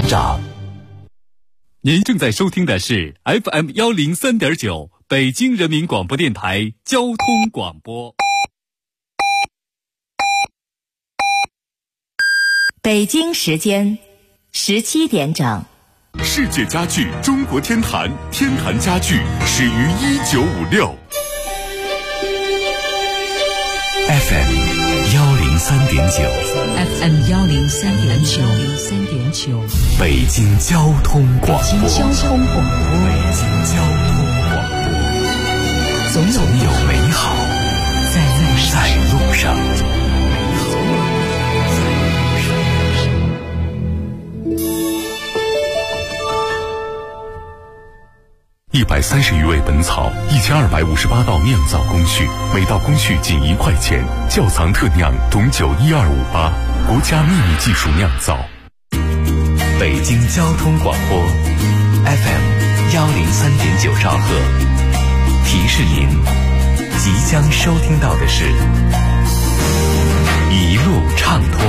长。 您正在收听的是 FM103.9 北京人民广播电台交通广播。 北京时间17点整。 世界家具中国天坛，天坛家具始于1956。 FM 103.9 FM 103.9 北京交通广播。 北京交通广播，总有美好在路上。 130余味本草，1258道酿造工序，每道工序仅1块钱。窖藏特酿董酒12588，国家秘密技术酿造。 北京交通广播 FM 103.9兆赫，提示您即将收听到的是一路畅通。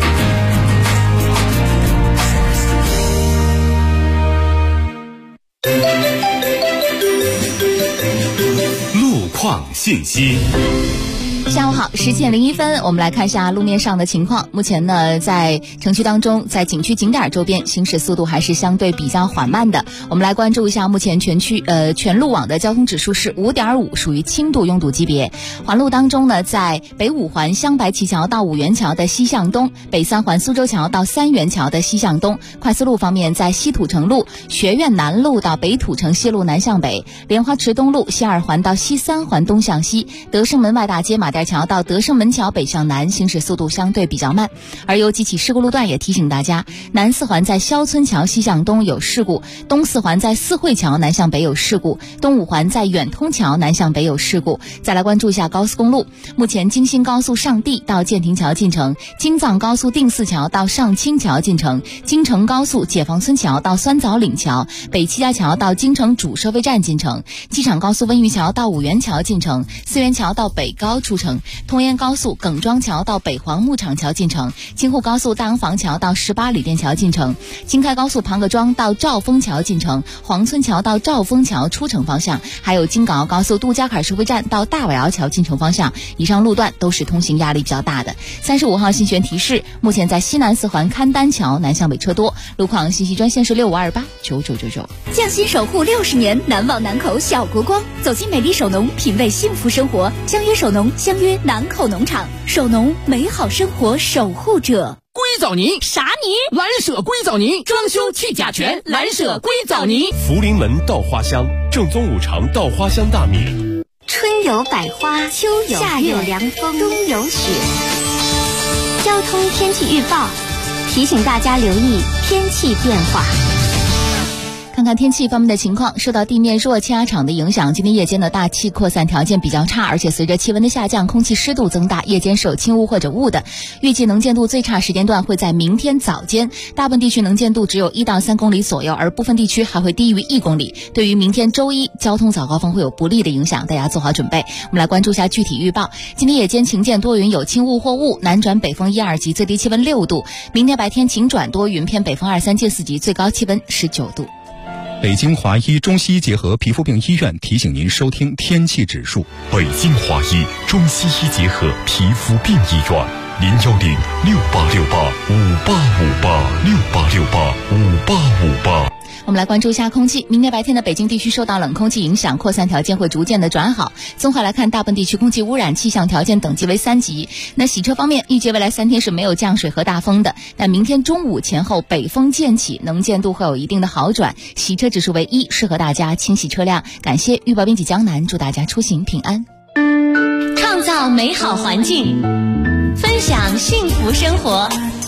况信息。 下午好，17点01分，我们来看一下路面上的情况。目前呢，在城区当中，在景区景点周边行驶速度还是相对比较缓慢的。我们来关注一下目前全路网的交通指数是 5.5， 属于轻度拥堵级别。环路当中呢，在北五环香白旗桥到五元桥的西向东，北三环苏州桥到三元桥的西向东。快速路方面，在西土城路学院南路到北土城西路南向北，莲花池东路西二环到西三环东向西，德胜门外大街马甸桥到德胜门桥北向南，行驶速度相对比较慢。而有几起事故路段也提醒大家，南四环在肖村桥西向东有事故，东四环在四惠桥南向北有事故，东五环在远通桥南向北有事故。再来关注一下高速公路，目前京新高速上地到建亭桥进城，京藏高速定四桥到上清桥进城，京承高速解放村桥到酸枣岭桥，北七家桥到京城主收费站进城，机场高速温榆桥到五元桥进城，四元桥到北高出城，通燕高速耿庄桥到北黄牧场桥进城，京沪高速大洋房桥到18里店桥进城，京开高速庞各庄到兆丰桥进城，黄村桥到兆丰桥出城方向，还有京港澳高速杜家坎收费站到大瓦窑桥进城方向，以上路段都是通行压力比较大的。35号信悬提示，目前在西南四环勘丹桥南向北车多，路况信息专线是6528999999。 匠心守护60年，难忘南口小国光，走进美丽首农，品味幸福生活。相约首农，相约南口农场，首农美好生活守护者。 硅藻泥啥泥？ 蓝舍硅藻泥，装修去甲醛，蓝舍硅藻泥。 福临门稻花香，正宗五常稻花香大米。 春有百花，秋有夏有凉风，冬有雪。交通天气预报提醒大家留意天气变化。 看看天气方面的情况，受到地面弱气压场的影响，今天夜间的大气扩散条件比较差，而且随着气温的下降，空气湿度增大，夜间是有轻雾或者雾的。预计能见度最差时间段会在明天早间，大部分地区能见度只有1到3公里左右，而部分地区还会低于1公里。对于明天周一交通早高峰会有不利的影响，大家做好准备。我们来关注一下具体预报。今天夜间晴间多云，有轻雾或雾，南转北风1、2级，最低气温6度。明天白天晴转多云，偏北风2、3至4级，最高气温19度。 北京华医中西医结合皮肤病医院提醒您收听天气指数。 北京华医中西医结合皮肤病医院，0106868585858，68685858。 我们来关注一下空气。明天白天的北京地区受到冷空气影响，扩散条件会逐渐的转好。综合来看，大部分地区空气污染气象条件等级为3级。那洗车方面，预计未来3天是没有降水和大风的，但明天中午前后北风渐起，能见度会有一定的好转，洗车指数为1，适合大家清洗车辆。感谢预报编辑江南，祝大家出行平安。 创造美好环境，分享幸福生活。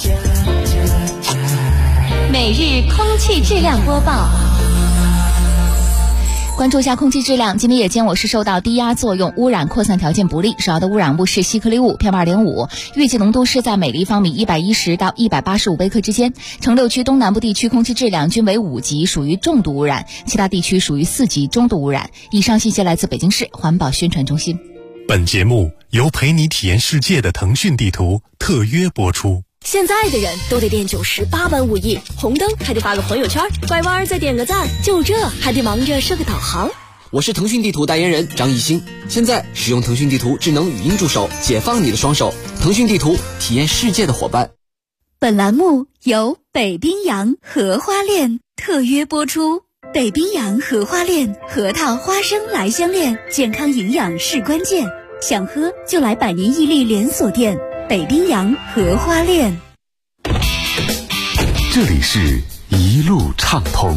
每日空气质量播报。 关注一下空气质量，今天夜间我市受到低压作用，污染扩散条件不利，主要的污染物是细颗粒物 PM2.5， 预计浓度是在每立方米110到185微克之间。城6区东南部地区空气质量均为5级，属于重度污染，其他地区属于4级中度污染。以上信息来自北京市环保宣传中心。 本节目由陪你体验世界的腾讯地图特约播出。 现在的人都得练98般武艺，红灯还得发个朋友圈，拐弯再点个赞，就这还得忙着设个导航。 我是腾讯地图代言人张艺兴，现在使用腾讯地图智能语音助手，解放你的双手。腾讯地图，体验世界的伙伴。 本栏目由北冰洋荷花恋特约播出。北冰洋荷花恋，核桃花生来相恋，健康营养是关键，想喝就来百年屹立连锁店北冰洋荷花恋。 这里是一路畅通。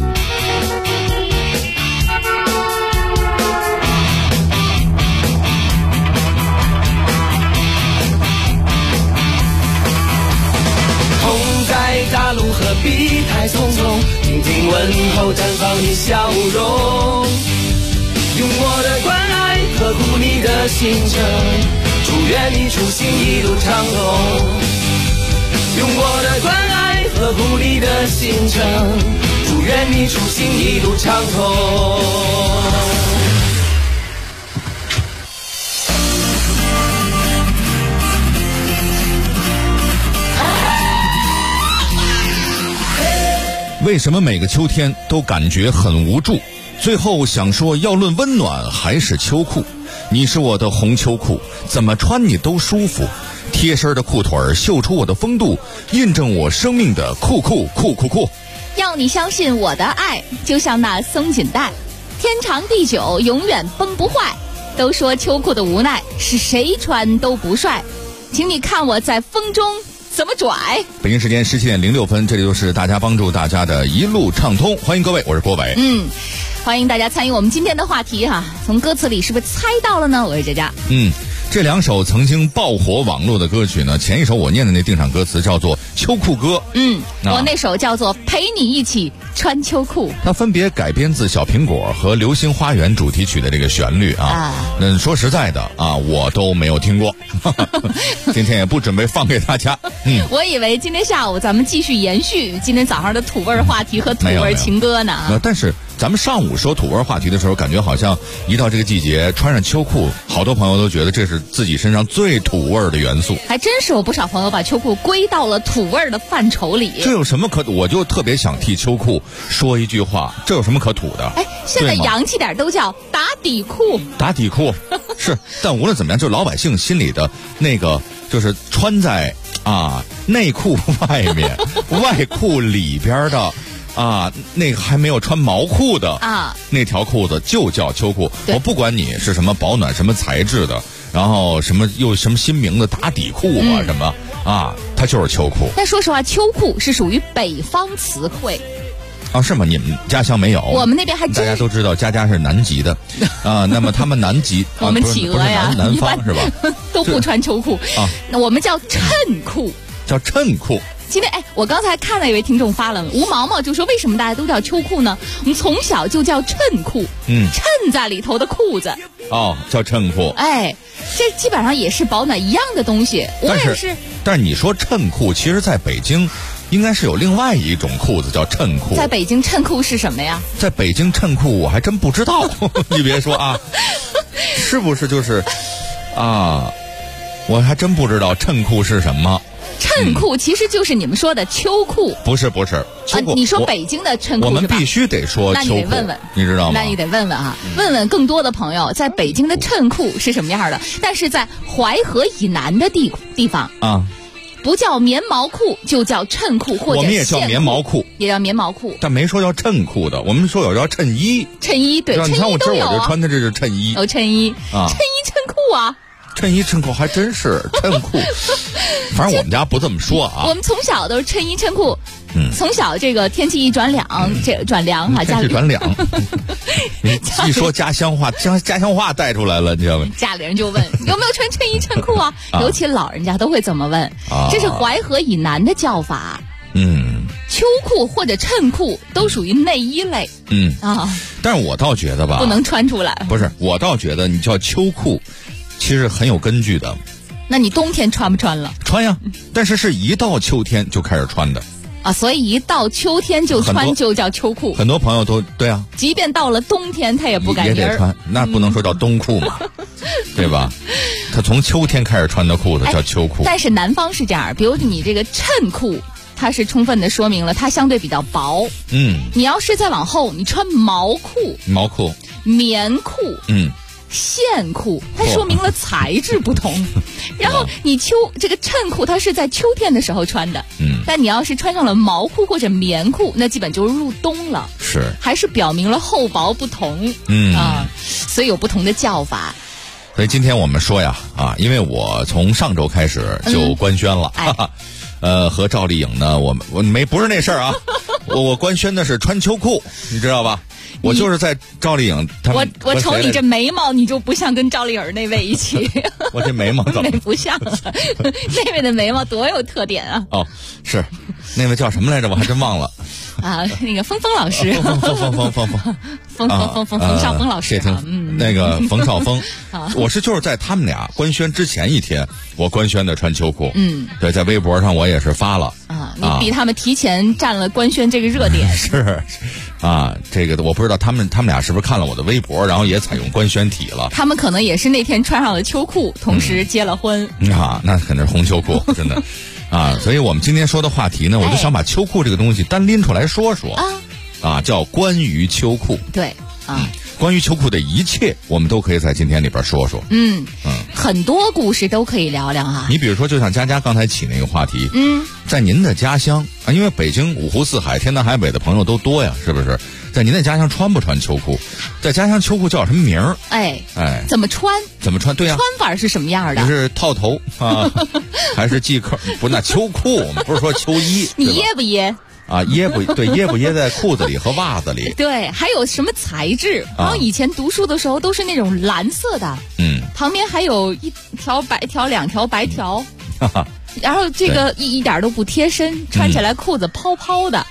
风在大路何必太匆匆，听听问候绽放你笑容，用我的关爱呵护你的行程，祝愿你出行一路畅通，用我的关爱呵护你的行程，祝愿你出行一路畅通。 为什么每个秋天都感觉很无助？最后想说，要论温暖还是秋裤。你是我的红秋裤，怎么穿你都舒服。贴身的裤腿儿秀出我的风度，印证我生命的酷酷酷酷酷。 要你相信我的爱，就像那松紧带，天长地久，永远崩不坏。都说秋裤的无奈是谁穿都不帅，请你看我在风中怎么拽。 北京时间17点06分，这里就是大家帮助大家的一路畅通，欢迎各位，我是郭伟。 欢迎大家参与我们今天的话题哈。从歌词里是不是猜到了呢？我是佳佳。 这两首曾经爆火网络的歌曲呢，前一首我念的那定场歌词叫做《秋裤歌》， 我那首叫做《陪你一起穿秋裤》。 它分别改编自《小苹果》和《流星花园》主题曲的这个旋律啊。说实在的啊，我都没有听过，今天也不准备放给大家。 我以为今天下午咱们继续延续今天早上的土味话题和土味情歌呢。 但是咱们上午说土味话题的时候，感觉好像一到这个季节穿上秋裤，好多朋友都觉得这是自己身上最土味的元素。 还真是有不少朋友把秋裤归到了土味的范畴里。 这有什么可？我就特别想替秋裤说一句话，这有什么可土的？ 现在洋气点都叫打底裤。 打底裤是，但无论怎么样，就老百姓心里的那个，就是穿在内裤外面外裤里边的那个还没有穿毛裤的那条裤子就叫秋裤。我不管你是什么保暖什么材质的，然后什么又什么新名的打底裤什么它就是秋裤。 但说实话，秋裤是属于北方词汇。 是吗？你们家乡没有？ 我们那边还真。 大家都知道佳佳是南极的那么他们南极我们企鹅呀南方是吧都不穿秋裤那我们叫衬裤。 叫衬裤。 今天我刚才看到一位听众发了，吴毛毛就说为什么大家都叫秋裤呢？我们从小就叫衬裤，衬在里头的裤子叫衬裤。 这基本上也是保暖一样的东西。我也是。 但是你说衬裤，其实在北京应该是有另外一种裤子叫衬裤。 在北京衬裤是什么呀？在北京衬裤我还真不知道你别说是不是就是我还真不知道衬裤是什么。 衬裤其实就是你们说的秋裤。 不是秋裤你说北京的衬裤我们必须得说秋裤。 那你得问问， 你知道吗？ 那你得问问问问更多的朋友，在北京的衬裤是什么样的。但是在淮河以南的地方不叫棉毛裤，就叫衬裤或者我们也叫棉毛裤， 也叫棉毛裤， 但没说叫衬裤的。我们说有叫衬衣。 衬衣对， 你看我都有。 我这穿的这是衬衣。 有衬衣衬衣衬裤衬衣衬裤还真是衬裤，反正我们家不这么说我们从小都是衬衣衬裤。从小这个天气一转凉，转凉天气转凉。一说家乡话，家乡话带出来了，你知道吗？ 家里人就问有没有穿衬衣衬裤尤其老人家都会这么问。这是淮河以南的叫法。秋裤或者衬裤都属于内衣类。但是我倒觉得吧，不能穿出来。 不是，我倒觉得你叫秋裤其实很有根据的。 那你冬天穿不穿了？ 穿呀，但是一到秋天就开始穿的。 啊，所以一到秋天就穿就叫秋裤。 很多朋友都对啊， 即便到了冬天他也不敢也得穿，那不能说叫冬裤嘛，对吧？他从秋天开始穿的裤子叫秋裤。 但是南方是这样，比如你这个衬裤，它是充分的说明了它相对比较薄。你要是再往后，你穿毛裤、棉裤、线裤，它说明了材质不同。然后你这个衬裤，它是在秋天的时候穿的，但你要是穿上了毛裤或者棉裤，那基本就入冬了。 是， 还是表明了厚薄不同。所以有不同的叫法。 所以今天我们说呀，因为我从上周开始就官宣了，和赵丽颖呢，我不是那事儿啊，我官宣的是穿秋裤，你知道吧？我就是在赵丽颖他们， 我瞅你这眉毛，你就不像跟赵丽颖那位一起。 我这眉毛怎么不像了？那位的眉毛多有特点啊！ 哦，是那位叫什么来着？我还真忘了。 那个峰老师，冯绍峰老师， 那个冯绍峰，我就是在他们俩官宣之前一天，我官宣的穿秋裤，对，在微博上我也是发了你比他们提前占了官宣这个热点， 是这个我不知道他们俩是不是看了我的微博，然后也采用官宣体了， 他们可能也是那天穿上了秋裤，同时结了婚那肯定是红秋裤，真的。所以我们今天说的话题呢，我就想把秋裤这个东西单拎出来说说叫关于秋裤。 对关于秋裤的一切，我们都可以在今天里边说说。 很多故事都可以聊聊啊。 你比如说，就像佳佳刚才起那个话题，在您的家乡因为北京五湖四海、天南海北的朋友都多呀，是不是？在您的家乡穿不穿秋裤？在家乡秋裤叫什么名儿？ 怎么穿？ 对呀， 穿法是什么样的？ 你是套头还是系扣？不，那秋裤我们不是说秋衣， 你掖不掖？ 掖不掖在裤子里和袜子里？ 对，还有什么材质？然后以前读书的时候都是那种蓝色的，旁边还有一条白条、两条白条，然后这个一点都不贴身，穿起来裤子泡泡的。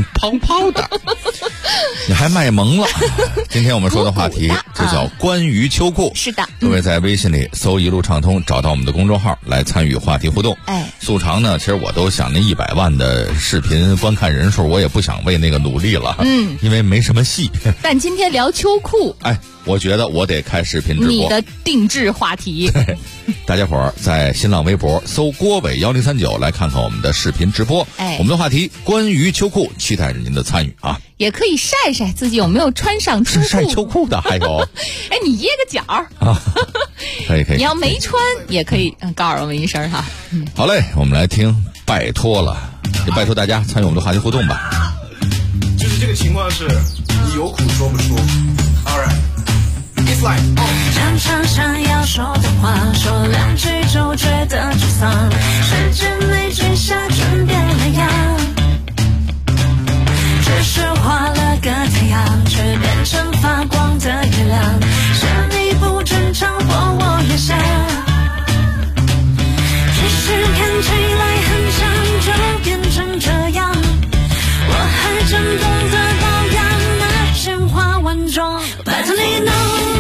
你还卖萌了。今天我们说的话题就叫关于秋裤。 是的， 各位在微信里搜一路畅通，找到我们的公众号来参与话题互动。素常呢，其实我都想那100万的视频观看人数，我也不想为那个努力了，因为没什么戏。 但今天聊秋裤， 我觉得我得开视频直播。 你的定制话题。 大家伙儿在新浪微博搜郭伟1039来看看我们的视频直播。我们的话题关于秋裤，期待着您的参与啊！ 也可以晒晒自己有没有穿上秋裤。 晒秋裤的还有， 你掖个角可以。 你要没穿也可以告诉我们一声哈。 好嘞，我们来听拜托了，也拜托大家参与我们的话题互动吧。 就是这个情况是，你有苦说不出。All right.It's like, 常常想要说的话，说两句就觉得沮丧，时间没追下转变了样，只是画了个太阳，却变成发光的月亮，是你不正常或我也想，只是看起来很像就变成这样，我还真懂得保养那鲜花万种，拜托你 no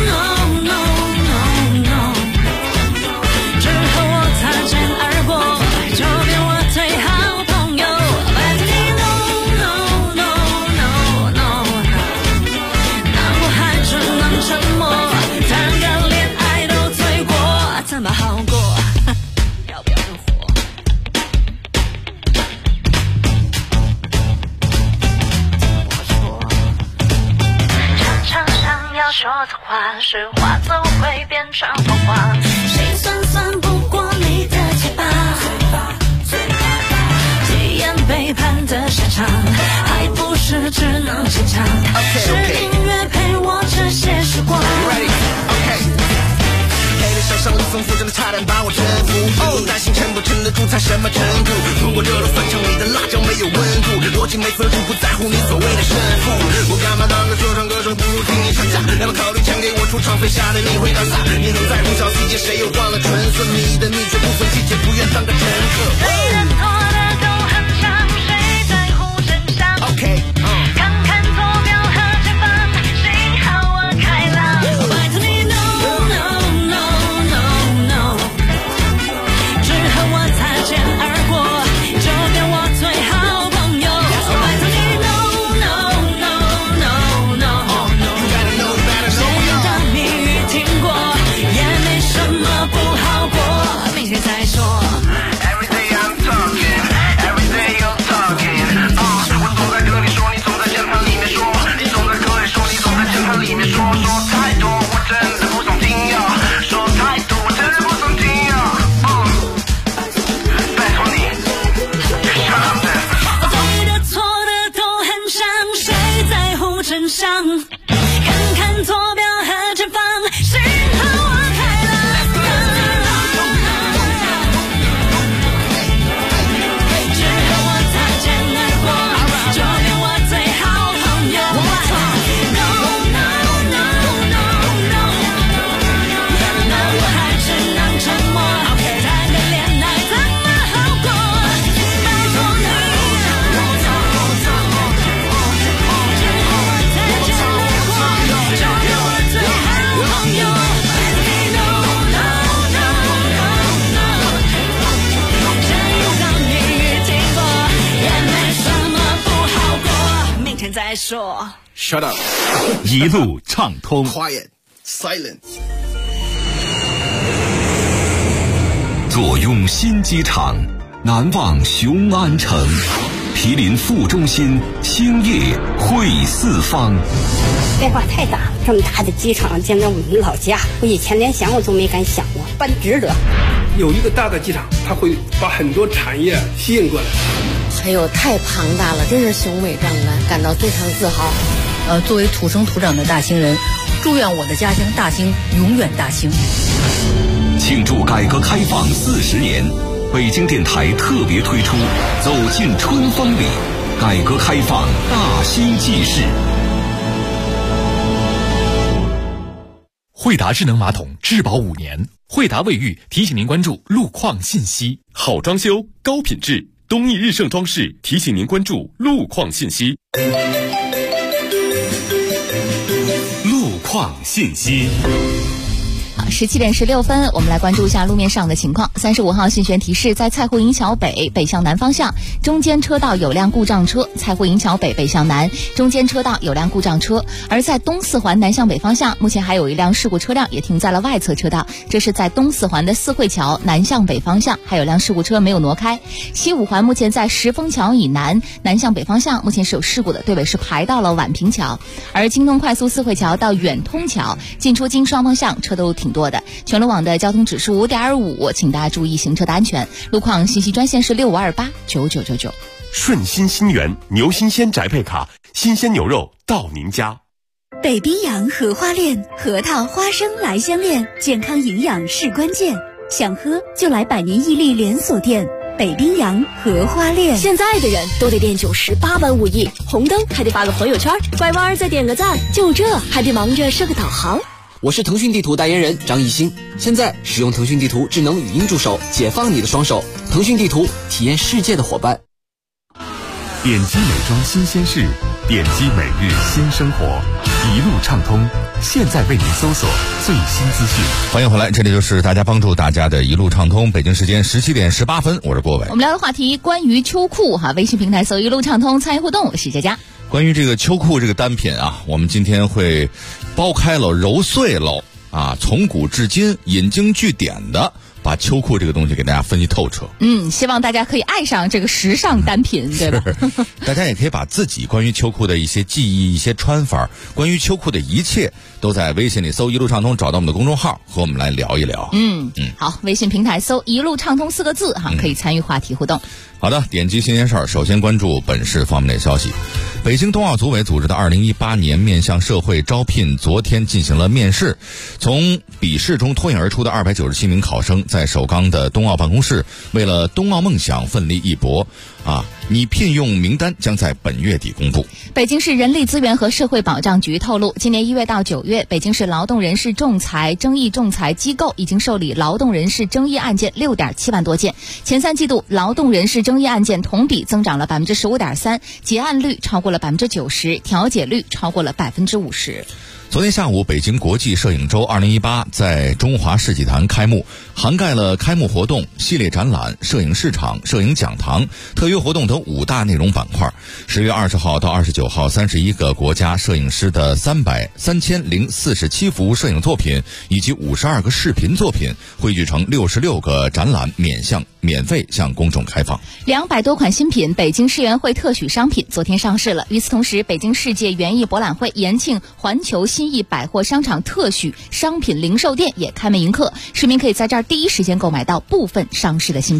说的话是话总会变成谎话，心酸酸不过你的嘴巴，体验背叛的现场，还不是只能坚强，是音乐陪我这些时光。 上上力丰富，真的差点把我征服。不担心撑不撑得住才什么程度？如果热了饭场里的辣椒没有温度，逻辑没分数，不在乎你所谓的胜负。我干嘛当个说唱歌手，不如听你唱架。要么考虑抢给我出场费，吓得你会打撒。你很在乎小细节，谁又忘了纯色？你的秘诀不分季节，不愿当个乘客。 对的错的都很像，谁在乎真相 ？OK， 看看坐标和前方，幸好我开朗。拜托你 no。只和我擦肩而过，就变我最好朋友。 看看坐标和前方，适合我开朗。只和我擦肩而过，就连我最好朋友。No no no no no no， 我还只能沉默。谈个恋爱怎么好过？拜托你，只和我擦肩而过，就连我最好朋友。No no no no no， 这一场你遇见过，也没什么不好过，明天再说。 Shut up， 一路畅通。 Quiet, silent。 坐拥新机场，难忘雄安城。毗邻副中心，兴业汇四方。 变化太大，这么大的机场建在我们老家，我以前连想我都没敢想过，办值得。 有一个大的机场，它会把很多产业吸引过来。 哎呦，太庞大了，真是雄伟壮观，感到非常自豪。 作为土生土长的大兴人，祝愿我的家乡大兴永远大兴。 庆祝改革开放40年，北京电台特别推出《走进春风里》，改革开放大兴纪事。 惠达智能马桶质保5年，惠达卫浴提醒您关注路况信息。 好装修，高品质，东益日盛装饰提醒您关注路况信息。 路况信息。 17点16分，我们来关注一下路面上的情况。35号信悬提示，在蔡胡营桥北北向南方向，中间车道有辆故障车；蔡胡营桥北北向南，中间车道有辆故障车。而在东四环南向北方向，目前还有一辆事故车辆也停在了外侧车道，这是在东四环的四惠桥南向北方向，还有辆事故车没有挪开。西五环目前在石峰桥以南南向北方向，目前是有事故的，队尾是排到了宛平桥。而京东快速四惠桥到远通桥进出京双方向车都挺多的，全路网的交通指数5.5，请大家注意行车的安全。路况信息专线是65289999。 顺心新源牛新鲜宅配卡，新鲜牛肉到您家。 北冰洋荷花链，核桃、花生来相恋，健康营养是关键。想喝就来百年伊利连锁店。北冰洋荷花链， 现在的人都得练98般武艺，红灯还得发个朋友圈，拐弯再点个赞，就这还得忙着设个导航。 我是腾讯地图代言人张艺兴，现在使用腾讯地图智能语音助手，解放你的双手。腾讯地图，体验世界的伙伴。 点击美妆新鲜事，点击每日新生活，一路畅通。现在为您搜索最新资讯。 欢迎回来，这里就是大家帮助大家的一路畅通。北京时间17点18分，我是郭伟。 我们聊的话题关于秋裤哈，微信平台搜一路畅通参与互动，我是佳佳。 关于这个秋裤这个单品啊，我们今天会剥开了揉碎了啊，从古至今引经据典的把秋裤这个东西给大家分析透彻。 希望大家可以爱上这个时尚单品，对吧？ 大家也可以把自己关于秋裤的一些记忆、一些穿法，关于秋裤的一切，都在微信里搜一路畅通，找到我们的公众号，和我们来聊一聊。 好，微信平台搜一路畅通4个字哈，可以参与话题互动。 好的，点击新鲜事儿，首先关注本市方面的消息。北京冬奥组委组织的2018年面向社会招聘昨天进行了面试，从笔试中脱颖而出的297名考生，在首钢的冬奥办公室为了冬奥梦想奋力一搏拟聘用名单将在本月底公布。 北京市人力资源和社会保障局透露，今年1月到9月，北京市劳动人事仲裁争议仲裁机构已经受理劳动人事争议案件6.7万多件，前3季度劳动人事争议案件同比增长了15.3%，结案率超过了90%，调解率超过了50%。 昨天下午，北京国际摄影周2018在中华世纪坛开幕，涵盖了开幕活动、系列展览、摄影市场、摄影讲堂、特约活动等5大内容板块。10月20号到29号31个国家摄影师的3047幅摄影作品以及52个视频作品汇聚成66个展览，免费向公众开放。 200多款新品北京世园会特许商品昨天上市了。与此同时，北京世界园艺博览会延庆环球新意百货商场特许商品零售店也开门迎客，市民可以在这儿第一时间购买到部分上市的新品。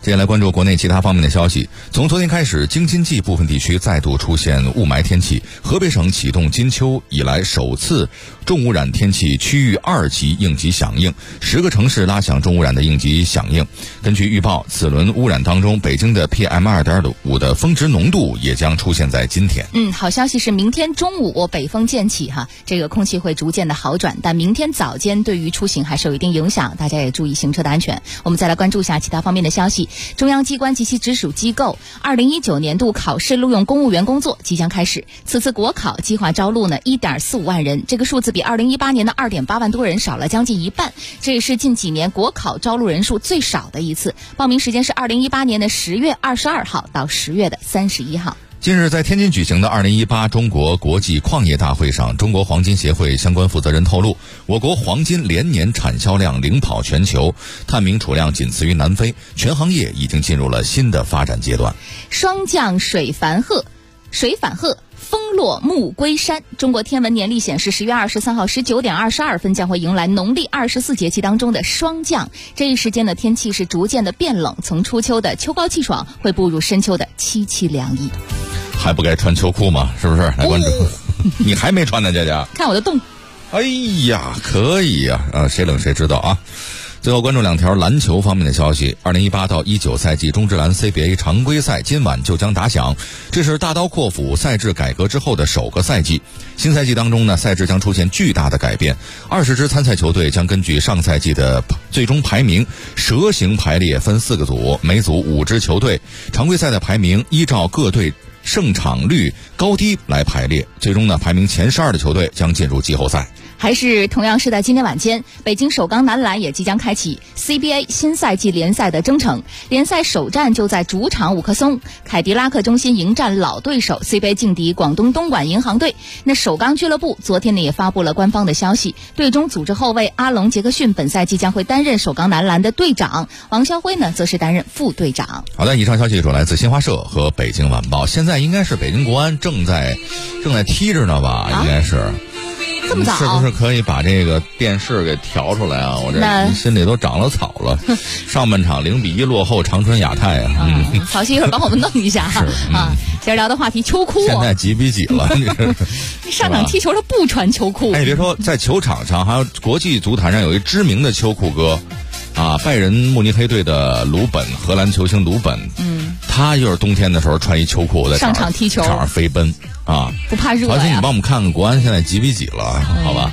接下来关注国内其他方面的消息。从昨天开始，京津冀部分地区再度出现雾霾天气，河北省启动金秋以来首次重污染天气区域2级应急响应，10个城市拉响重污染的应急响应。根据预报，此轮污染当中，北京的 PM2.5 的峰值浓度也将出现在今天。 好消息是明天中午北风渐起这个空气会逐渐的好转，但明天早间对于出行还是有一定影响，大家也注意行车的安全。我们再来关注一下其他方面的消息。中央机关及其直属机构2019年度考试录用公务员工作即将开始，此次国考计划招录1.45万人，这个数字比2018年的2.8万多人少了将近一半，这也是近几年国考招录人数最少的一次。报名时间是2018年的10月22号到10月的31号。 近日在天津举行的2018中国国际矿业大会上，中国黄金协会相关负责人透露，我国黄金连年产销量领跑全球，探明储量仅次于南非，全行业已经进入了新的发展阶段。 霜降水反鹤，风落木归山。中国天文年历显示10月23号19点22分将会迎来农历24节气当中的霜降，这一时间的天气是逐渐的变冷，从初秋的秋高气爽会步入深秋的凄凄凉意。 还不该穿秋裤吗？是不是？来关注。你还没穿呢，姐姐。 看我的洞。 哎呀，可以呀！谁冷谁知道啊。最后关注2条篮球方面的消息。2018到19赛季中职篮 CBA 常规赛今晚就将打响，这是大刀阔斧赛制改革之后的首个赛季。新赛季当中呢，赛制将出现巨大的改变，20支参赛球队将根据上赛季的最终排名蛇形排列，分4个组，每组5支球队。常规赛的排名依照各队胜场率高低来排列，最终呢，排名前12的球队将进入季后赛。 还是同样是在今天晚间，北京首钢男篮也即将开启 CBA 新赛季联赛的征程。联赛首战就在主场五棵松凯迪拉克中心迎战老对手 CBA 劲敌广东东莞银行队。那首钢俱乐部昨天呢也发布了官方的消息，队中组织后卫阿隆杰克逊本赛季将会担任首钢男篮的队长，王霄辉呢则是担任副队长。 好的，以上消息主来自新华社和北京晚报。现在应该是北京国安正在踢着呢吧？应该是。 这么早， 是不是可以把这个电视给调出来啊？我这心里都长了草了。上半场0-1落后长春亚泰啊！ 曹曦一会儿帮我们弄一下啊。接着聊的话题，秋裤。 现在几比几了？ 上场踢球他不穿秋裤。 哎，别说在球场上，还有国际足坛上有一知名的秋裤哥啊，拜仁慕尼黑队的鲁本，荷兰球星鲁本。他就是冬天的时候穿一秋裤在上场踢球， 场上飞奔。啊， 不怕热呀！ 而且你帮我们看看国安现在几比几了，好吧？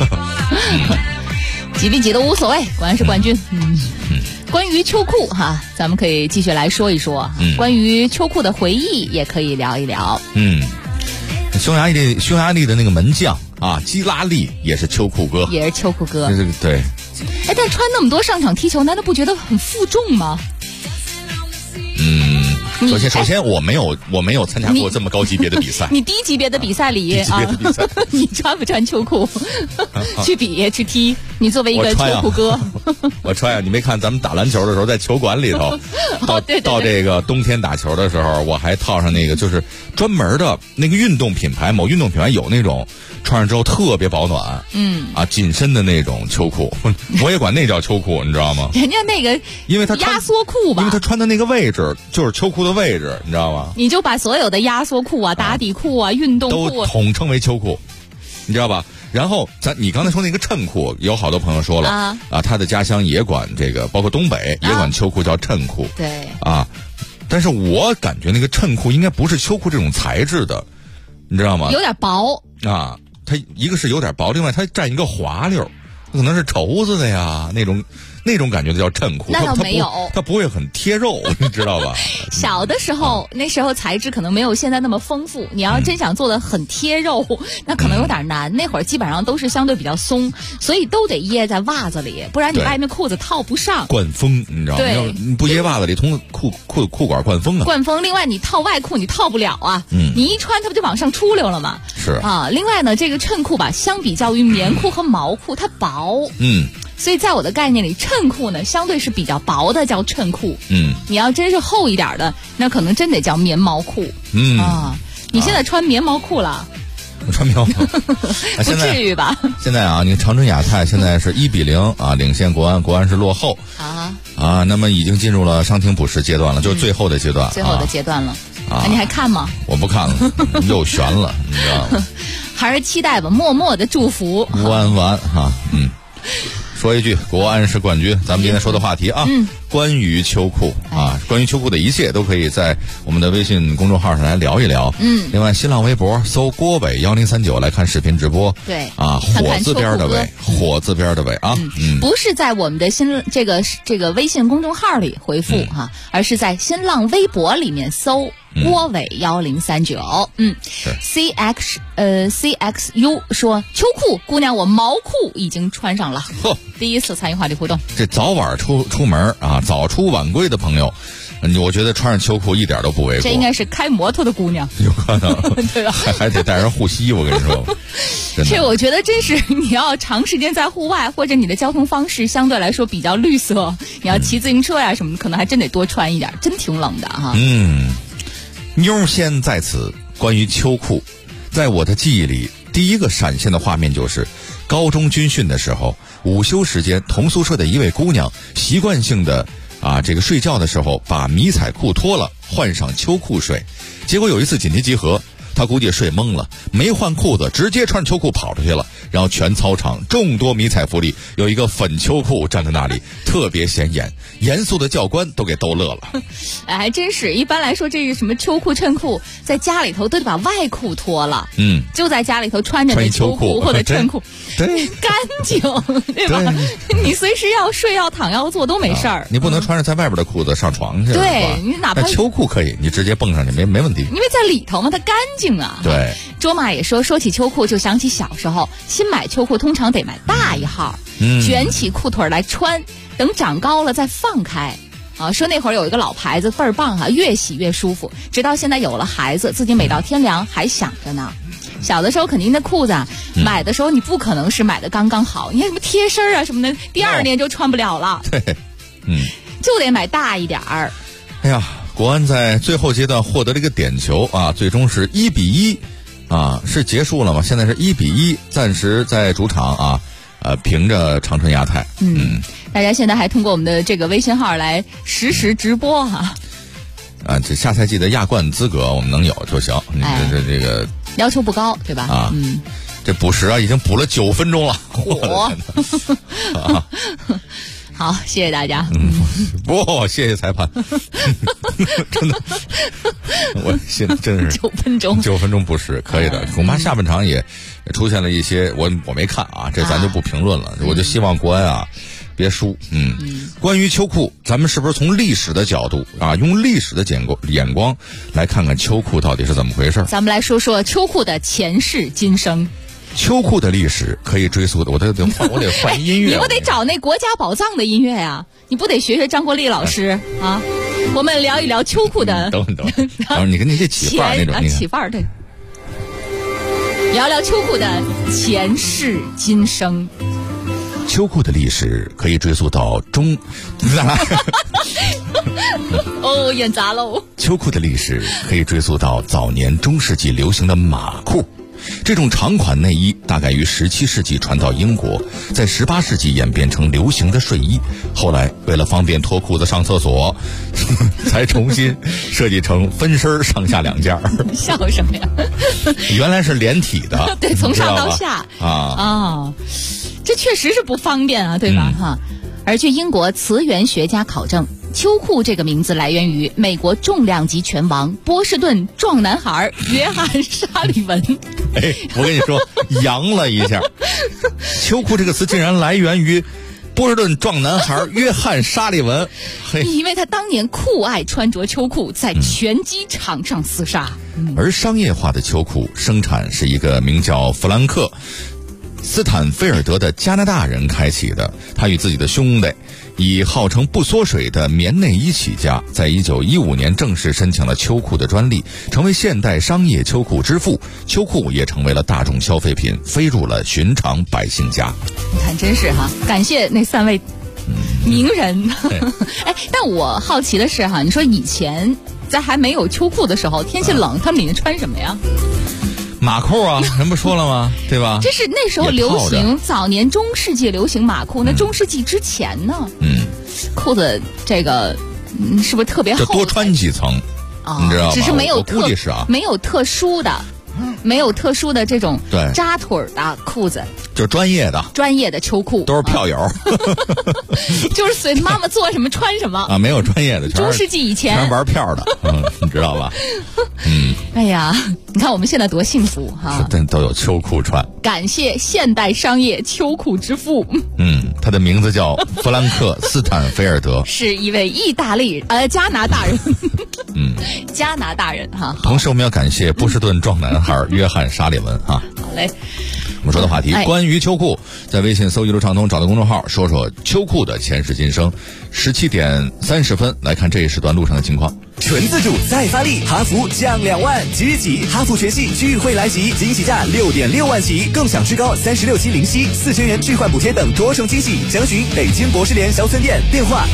几比几都无所谓，国安是冠军。关于秋裤咱们可以继续来说一说。关于秋裤的回忆也可以聊一聊。 匈牙利的那个门将啊，基拉利也是秋裤哥， 也是秋裤哥。 对。 哎，但穿那么多上场踢球，难道不觉得很负重吗？ 首先我没有参加过这么高级别的比赛。 你低级别的比赛里你穿不穿秋裤去踢？你作为一个秋裤哥， 我穿呀！你没看咱们打篮球的时候，在球馆里头，到这个冬天打球的时候，我还套上那个就是专门的那个运动品牌，某运动品牌有那种穿上之后特别保暖，紧身的那种秋裤，我也管那叫秋裤，你知道吗？ 人家那个因为它压缩裤吧， 因为它穿的那个位置就是秋裤的位置，你知道吗？ 你就把所有的压缩裤打底裤运动裤都统称为秋裤，你知道吧？然后你刚才说那个衬裤，有好多朋友说了他的家乡也管这个，包括东北也管秋裤叫衬裤， 对但是我感觉那个衬裤应该不是秋裤这种材质的，你知道吗？ 有点薄它一个是有点薄，另外它占一个滑溜，可能是绸子的呀，那种感觉的叫衬裤。 那倒没有， 它不会很贴肉，你知道吧？ 小的时候那时候材质可能没有现在那么丰富，你要真想做的很贴肉，那可能有点难。那会儿基本上都是相对比较松，所以都得掖在袜子里，不然你外面裤子套不上。 灌风，你知道吗？你不掖袜子里，通裤管灌风啊。 灌风，另外你套外裤你套不了啊，你一穿它不就往上出溜了吗？ 是另外呢，这个衬裤吧，相比较于棉裤和毛裤，它薄。所以在我的概念里，衬裤呢相对是比较薄的，叫衬裤。你要真是厚一点的，那可能真得叫棉毛裤。你现在穿棉毛裤了？ 我穿棉毛裤， 不至于吧？ 现在你长春亚泰现在是1-0领先国安，国安是落后啊，那么已经进入了伤停补时阶段了，就是最后的阶段， 最后的阶段了。你还看吗？ 我不看了，又悬了，你知道吗？ 还是期待吧，默默的祝福。 完哈，说一句，国安是冠军。咱们今天说的话题啊，关于秋裤啊，关于秋裤的一切都可以在我们的微信公众号上来聊一聊。另外新浪微博搜郭伟1039来看视频直播。 对啊，火字边的伟，火字边的伟啊， 不是在我们的这个微信公众号里回复哈，而是在新浪微博里面搜郭伟1039。CXU 说秋裤姑娘，我毛裤已经穿上了，第一次参与话题互动。 这早晚出门啊，早出晚归的朋友，我觉得穿上秋裤一点都不为过。 这应该是开摩托的姑娘， 有可能， 对吧？ 还得带人护膝，我跟你说。 这我觉得真是你要长时间在户外，或者你的交通方式相对来说比较绿色，你要骑自行车呀什么的，可能还真得多穿一点，真挺冷的哈。 妞先在此。关于秋裤，在我的记忆里，第一个闪现的画面就是高中军训的时候，午休时间，同宿舍的一位姑娘习惯性的这个睡觉的时候把迷彩裤脱了，换上秋裤睡。结果有一次紧急集合，她估计睡懵了，没换裤子，直接穿秋裤跑出去了。然后全操场众多迷彩服里有一个粉秋裤站在那里，特别显眼，严肃的教官都给逗乐了。 还真是，一般来说这个什么秋裤衬裤，在家里头都得把外裤脱了，就在家里头穿着那秋裤或者衬裤， 对， 干净，对吧？你随时要睡要躺要坐都没事儿， 你不能穿着在外边的裤子上床去， 对，你哪怕秋裤可以，你直接蹦上去没问题， 因为在里头嘛，它干净啊。 对， 卓玛也说起秋裤就想起小时候，新买秋裤通常得买大一号，卷起裤腿来穿，等长高了再放开。说那会儿有一个老牌子倍儿棒哈，越洗越舒服。直到现在有了孩子，自己每到天凉还想着呢。小的时候肯定那裤子买的时候你不可能是买的刚刚好，你看什么贴身啊什么的，第二年就穿不了了。 对， 就得买大一点儿。 哎呀，国安在最后阶段获得了一个点球啊，最终是1-1是结束了吗？现在是1-1，暂时在主场凭着长春亚泰。 大家现在还通过我们的这个微信号来实时直播哈。 这下赛季的亚冠资格我们能有就行，这个要求不高，对吧？ 这补时已经补了9分钟了， 火！好，谢谢大家。 不，谢谢裁判。真的，我现在真是9分钟补时，可以的。恐怕下半场也出现了一些，我没看这咱就不评论了。我就希望国安别输。关于秋裤，咱们是不是从历史的角度用历史的眼光来看看秋裤到底是怎么回事？ 咱们来说说秋裤的前世今生。 秋裤的历史可以追溯的，我得换音乐。 你不得找那国家宝藏的音乐呀？你不得学张国立老师啊？我们聊一聊秋裤的。 等会儿，你跟你这起范儿那种， 起范儿对。聊聊秋裤的前世今生。 秋裤的历史可以追溯到演砸喽！ 秋裤的历史可以追溯到早年中世纪流行的马裤。这种长款内衣大概于17世纪传到英国，在18世纪演变成流行的睡衣，后来为了方便脱裤子上厕所才重新设计成分身上下2件。 笑什么呀？ 原来是连体的。 对，从上到下这确实是不方便啊，对吧？而据英国词源学家考证，秋裤这个名字来源于美国重量级拳王波士顿壮男孩约翰·沙利文。 我跟你说，扬了一下，秋裤这个词竟然来源于波士顿壮男孩约翰·沙利文。 因为他当年酷爱穿着秋裤，在拳击场上厮杀。 而商业化的秋裤生产是一个名叫弗兰克斯坦菲尔德的加拿大人开启的，他与自己的兄弟以号称不缩水的棉内衣起家，在1915年正式申请了秋裤的专利，成为现代商业秋裤之父。秋裤也成为了大众消费品，飞入了寻常百姓家。 你看，真是感谢那3位名人。但我好奇的是你说以前在还没有秋裤的时候，天气冷，他们里面穿什么呀？ 马裤人不说了吗？对吧？ 这是那时候流行，早年中世纪流行马裤，那中世纪之前呢？ 裤子这个是不是特别厚？ 就多穿几层，你知道吗？ 只是没有我估计是啊， 没有特殊的这种扎腿的裤子， 就是专业的秋裤， 都是票友， 就是随妈妈做什么穿什么啊，没有专业的， 中世纪以前全玩票的，你知道吧？ 哎呀，你看我们现在多幸福哈， 都有秋裤穿。 感谢现代商业秋裤之父。 他的名字叫弗兰克·斯坦菲尔德， 是一位加拿大人。加拿大人哈。 同时我们要感谢波士顿壮男孩约翰·沙利文啊。 好嘞。 我们说的话题关于秋裤，在微信搜一路畅通找到公众号，说说秋裤的前世今生。17点30分来看这一时段路上的情况。 纯自主再发力，哈弗降2万，即日起哈弗全系聚会来袭，惊喜价6.6万起，更享至高36期零息，4000元置换补贴等多重惊喜。详询北京博士联销村店，电话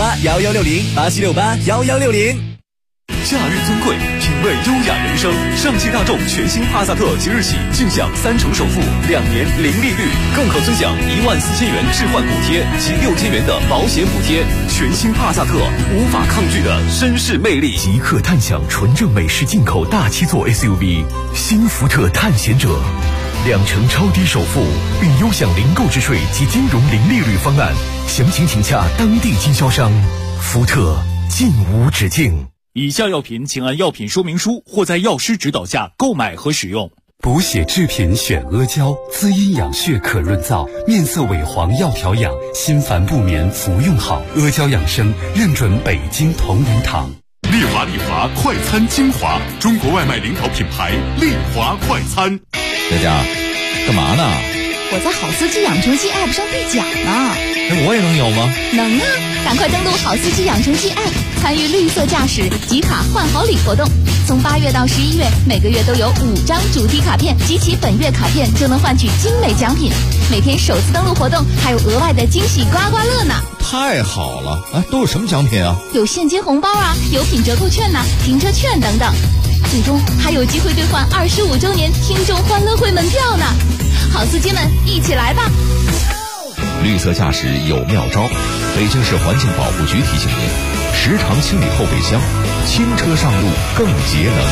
87681160，87681160。 假日尊贵，品味优雅人生。上汽大众全新帕萨特即日起尽享3成首付，2年零利率，更可尊享14000元置换补贴及6000元的保险补贴。全新帕萨特，无法抗拒的绅士魅力。 即刻探享纯正美式进口大7座 SUV 新福特探险者，2成超低首付，并优享零购置税及金融零利率方案。详情请洽当地经销商。福特，尽无止境。 以下药品请按药品说明书或在药师指导下购买和使用。 补血制品选阿胶，滋阴养血可润燥，面色萎黄要调养，心烦不眠服用好。阿胶养生认准北京同仁堂。 丽华快餐精华，中国外卖领导品牌丽华快餐。 佳佳，干嘛呢？ 我在好司机养成记 App 上兑奖呢。 我也能有吗？ 能啊！赶快登录好司机养成记 App， 参与绿色驾驶集卡换好礼活动。从8月到11月，每个月都有5张主题卡片，集齐本月卡片就能换取精美奖品。每天首次登录活动还有额外的惊喜刮刮乐呢！ 太好了！都有什么奖品啊？有现金红包啊，有品折扣券呐，停车券等等。最终还有机会兑换25周年听众欢乐会门票呢！好司机们，一起来吧！ 绿色驾驶有妙招，北京市环境保护局提醒您，时常清理后备箱，轻车上路更节能。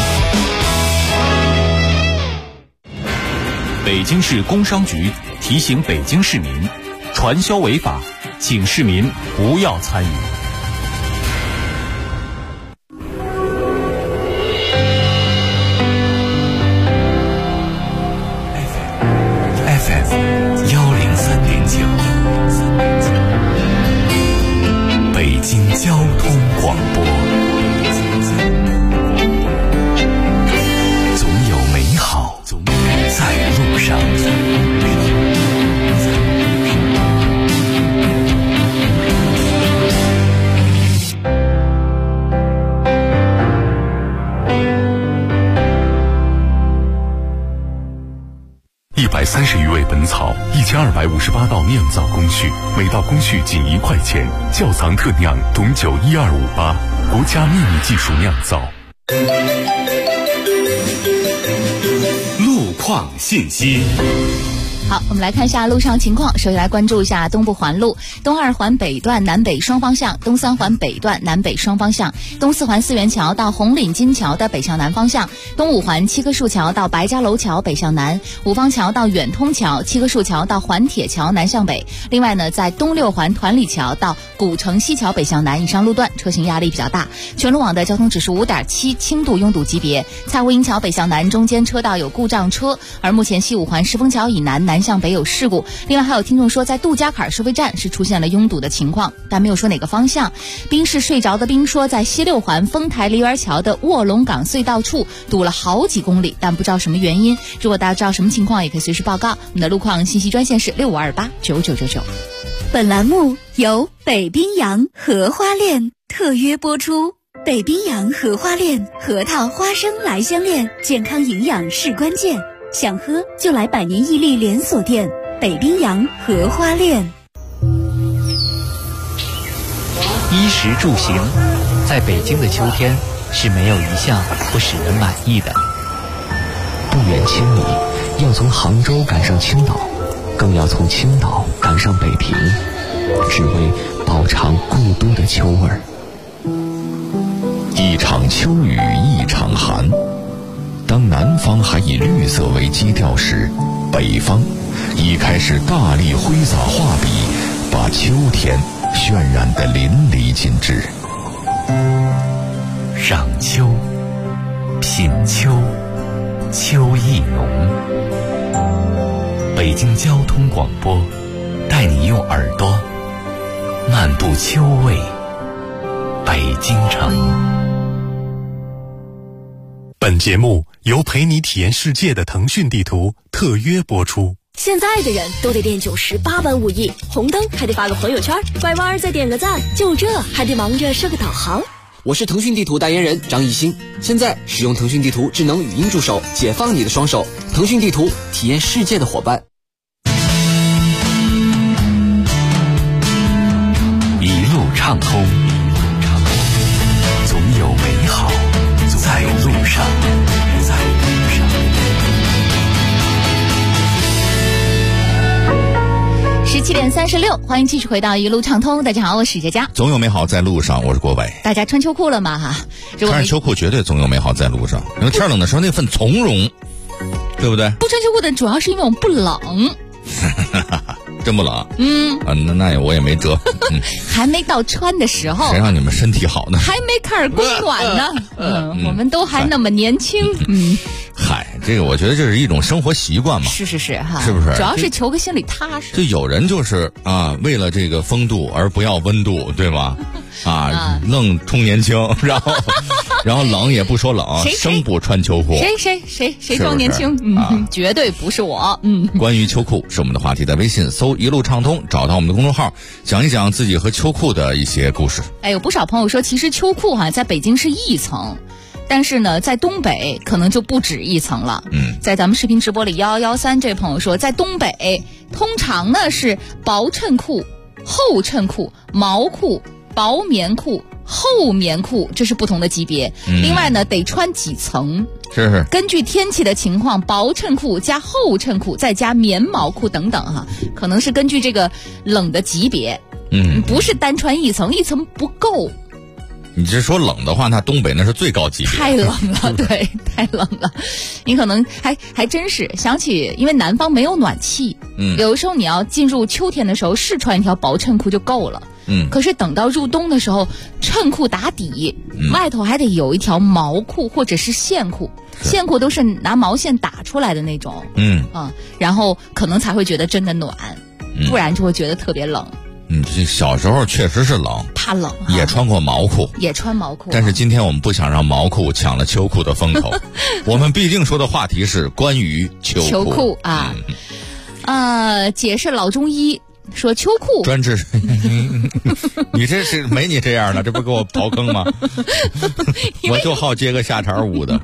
北京市工商局提醒北京市民，传销违法，请市民不要参与。 北京交通广播，总有美好在路上。 130余味本草，1258道酿造工序，每道工序仅1块钱。窖藏特酿董酒12588，国家秘密技术酿造。 路况信息。 好，我们来看一下路上情况。首先来关注一下东部环路，东2环北段南北双方向，东3环北段南北双方向，东4环四元桥到红岭金桥的北向南方向，东5环七棵树桥到白家楼桥北向南，五方桥到远通桥，七棵树桥到环铁桥南向北。另外呢，在东6环团里桥到古城西桥北向南以上路段车型压力比较大。全路网的交通指数5.7，轻度拥堵级别。蔡湖营桥北向南中间车道有故障车，而目前西5环石峰桥以南南向北有事故。另外还有听众说，在杜家坎收费站是出现了拥堵的情况，但没有说哪个方向。冰是睡着的冰说，在西6环丰台梨园桥的卧龙岗隧道处堵了好几公里，但不知道什么原因。如果大家知道什么情况，也可以随时报告。我们的路况信息专线是65289999。 本栏目由北冰洋荷花恋特约播出。北冰洋荷花恋核桃花生来香恋，健康营养是关键，想喝就来百年屹立连锁店北冰洋荷花恋。 衣食住行，在北京的秋天是没有一项不使人满意的。 不远千里，要从杭州赶上青岛，更要从青岛赶上北平，只为饱尝故都的秋味儿。一场秋雨一场寒，当南方还以绿色为基调时，北方已开始大力挥洒画笔，把秋天渲染得淋漓尽致。 赏秋，品秋，秋意浓。北京交通广播带你用耳朵漫步秋味北京城。 本节目由陪你体验世界的腾讯地图特约播出。 现在的人都得练98般武艺，红灯还得发个朋友圈，拐弯再点个赞，就这还得忙着设个导航。 我是腾讯地图代言人张艺兴，现在使用腾讯地图智能语音助手，解放你的双手。腾讯地图，体验世界的伙伴。 一路畅通，总有美好在路上。 17点36，欢迎继续回到一路畅通。大家好，我是佳佳。 总有美好在路上，我是郭伟。 大家穿秋裤了吗？哈， 穿上秋裤绝对总有美好在路上。因为天冷的时候那份从容，对不对？ 不穿秋裤的主要是因为我们不冷。 真不冷？那我也没辙。 还没到穿的时候。 谁让你们身体好呢？ 还没开始供暖呢。我们都还那么年轻。 嗨，这个我觉得这是一种生活习惯嘛。 是哈， 是不是？ 主要是求个心里踏实。 就有人就是为了这个风度而不要温度，对吧？愣冲年轻，然后冷也不说冷，生不穿秋裤。 谁装年轻？绝对不是我。 关于秋裤是我们的话题，在微信搜一路畅通，找到我们的公众号，讲一讲自己和秋裤的一些故事。 有不少朋友说，其实秋裤在北京是一层。但是呢，在东北可能就不止一层了。在咱们视频直播里1113这位朋友说，在东北通常呢是薄衬裤、厚衬裤、毛裤、薄棉裤、厚棉裤，这是不同的级别。另外呢，得穿几层。 是根据天气的情况，薄衬裤加厚衬裤再加棉毛裤等等哈，可能是根据这个冷的级别。不是单穿一层不够。 你是说冷的话，那东北那是最高级别。 太冷了，对，太冷了。你可能还真是想起，因为南方没有暖气，有的时候你要进入秋天的时候，试穿一条薄衬裤就够了。可是等到入冬的时候，衬裤打底，外头还得有一条毛裤或者是线裤。线裤都是拿毛线打出来的那种。然后可能才会觉得真的暖，不然就会觉得特别冷。 这小时候确实是冷， 怕冷， 也穿过毛裤， 但是今天我们不想让毛裤抢了秋裤的风头。我们毕竟说的话题是关于秋裤姐是老中医，说秋裤专治。你这是没你这样的，这不给我刨坑吗？我就好接个下茬舞的。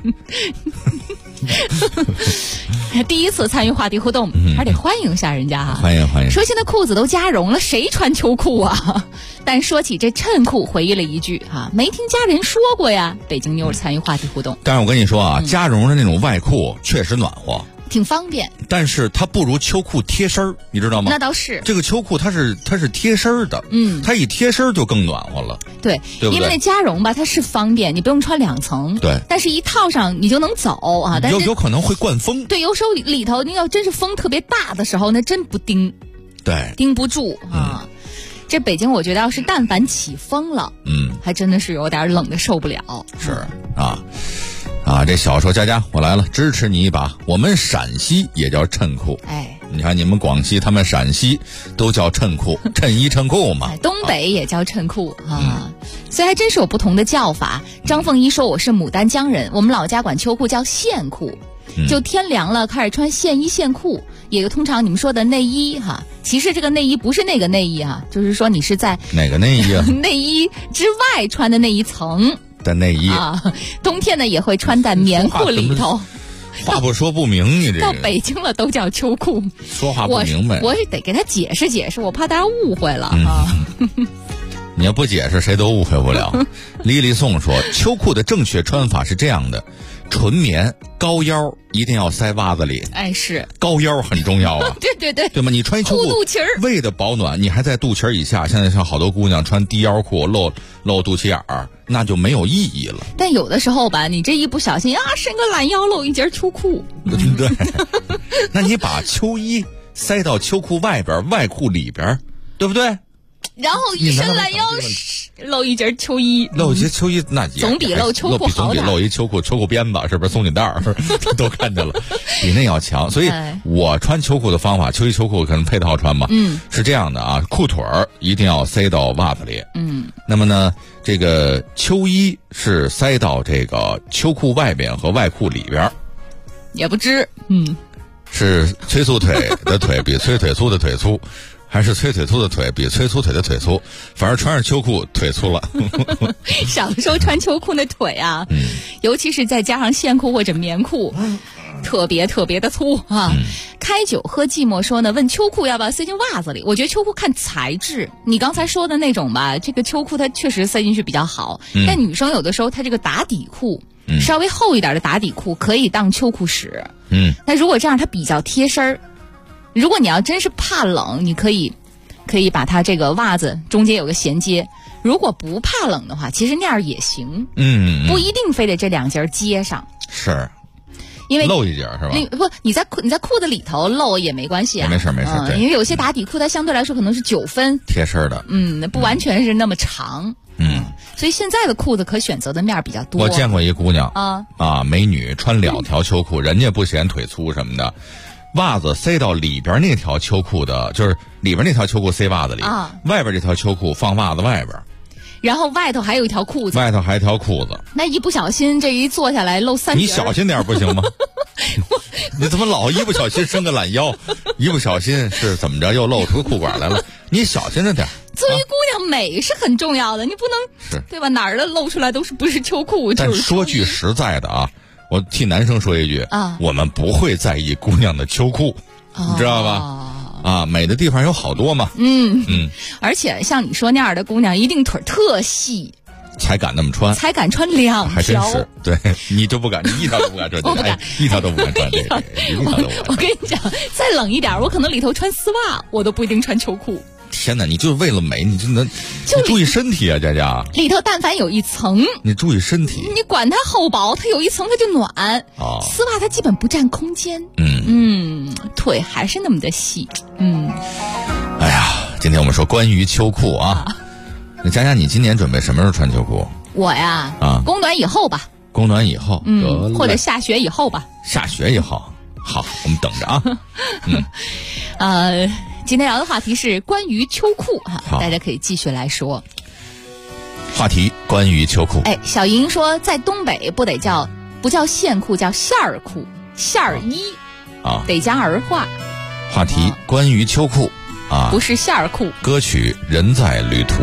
第一次参与话题互动，还得欢迎一下人家哈。 欢迎。 说现在裤子都加绒了，谁穿秋裤啊？但说起这衬裤，回忆了一句没听家人说过呀。北京妞参与话题互动。 但是我跟你说加绒的那种外裤确实暖和， 挺方便， 但是它不如秋裤贴身儿，你知道吗？ 那倒是， 这个秋裤它是贴身的，它一贴身就更暖和了。 对，因为那加绒吧，它是方便，你不用穿2层。 对， 但是一套上你就能走但是有可能会灌风。 对，有时候里头你要真是风特别大的时候，那真不盯， 对， 盯不住这北京我觉得要是但凡起风了，还真的是有点冷的受不了。 是这小说佳，我来了，支持你一把。我们陕西也叫衬裤，你看你们广西他们陕西都叫衬裤，衬衣衬裤嘛。 东北也叫衬裤所以还真是有不同的叫法。张凤一说我是牡丹江人，我们老家管秋裤叫线裤，就天凉了开始穿线衣线裤，也就通常你们说的内衣其实这个内衣不是那个内衣就是说你是在哪个内衣内衣之外穿的那一层的内衣冬天呢也会穿在棉裤里头。 话不说不明，你这到北京了都叫秋裤， 说话不明白。 我是得给他解释解释，我怕大家误会了你要不解释谁都误会不了。莉莉颂说秋裤的正确穿法是这样的， 纯棉高腰一定要塞袜子里。 哎，是高腰很重要啊。 对对对， 对吗？你穿一秋裤， 肚脐儿为的保暖，你还在肚脐儿以下。现在像好多姑娘穿低腰裤，露肚脐眼儿，那就没有意义了。 但有的时候吧，你这一不小心啊，伸个懒腰露一截秋裤。 对，那你把秋衣塞到秋裤外边，外裤里边，对不对？ 然后一伸懒腰，露一截秋衣， 露一截秋衣，那也总比露秋裤好点， 总比露一秋裤编子是不是松紧带儿都看见了，比那要强。所以我穿秋裤的方法，秋衣秋裤可能配套穿嘛，是这样的啊，裤腿儿一定要塞到袜子里，那么呢，这个秋衣是塞到这个秋裤外边和外裤里边， 也不知， 是催粗腿的腿比催腿粗的腿粗。还是催腿粗的腿比催粗腿的腿粗，反正穿上秋裤腿粗了。 小的时候穿秋裤那腿啊，尤其是再加上线裤或者棉裤，特别的粗啊。开酒喝寂寞说呢，问秋裤要不要塞进袜子里？我觉得秋裤看材质，你刚才说的那种吧，这个秋裤它确实塞进去比较好，但女生有的时候它这个打底裤。稍微厚一点的打底裤可以当秋裤使，那如果这样它比较贴身儿。如果你要真是怕冷，你可以把它这个袜子中间有个衔接。如果不怕冷的话，其实那样也行。不一定非得这两节接上。 是， 因为露一截是吧？ 不，你在裤子里头露也没关系啊。 没事。 因为有些打底裤它相对来说可能是9分贴身的， 不完全是那么长。所以现在的裤子可选择的面比较多。 我见过一姑娘美女穿2条秋裤，人家不嫌腿粗什么的。袜子塞到里边那条秋裤的，就是里边那条秋裤塞袜子里，外边这条秋裤放袜子外边， 然后外头还有一条裤子， 那一不小心这一坐下来露3节， 你小心点不行吗？你怎么老一不小心伸个懒腰，一不小心是怎么着又露出裤管来了？你小心着点。 作为姑娘，美是很重要的，你不能对吧？哪儿的露出来都是不是秋裤？ 但说句实在的啊。我替男生说一句我们不会在意姑娘的秋裤，你知道吧？美的地方有好多嘛。 而且像你说那样的姑娘，一定腿特细， 才敢那么穿， 才敢穿2条。 还真是，对你就不敢，你一条都不敢穿， 我不敢， 一条都不敢穿。 我跟你讲，再冷一点，我可能里头穿丝袜，我都不一定穿秋裤。 天哪，你就为了美，你注意身体啊，佳佳。 里头但凡有一层， 你注意身体。 你管它厚薄，它有一层它就暖。丝袜它基本不占空间。腿还是那么的细。 哎呀，今天我们说关于秋裤啊，那佳佳，你今年准备什么时候穿秋裤？ 我呀，供暖以后吧。 供暖以后， 或者下雪以后吧。 下雪以后，好，我们等着啊。 今天聊的话题是关于秋裤大家可以继续来说。 话题关于秋裤。 小莹说，在东北不叫线裤，叫线儿裤、线儿衣得加儿化。 话题关于秋裤不是线儿裤。 歌曲《人在旅途》。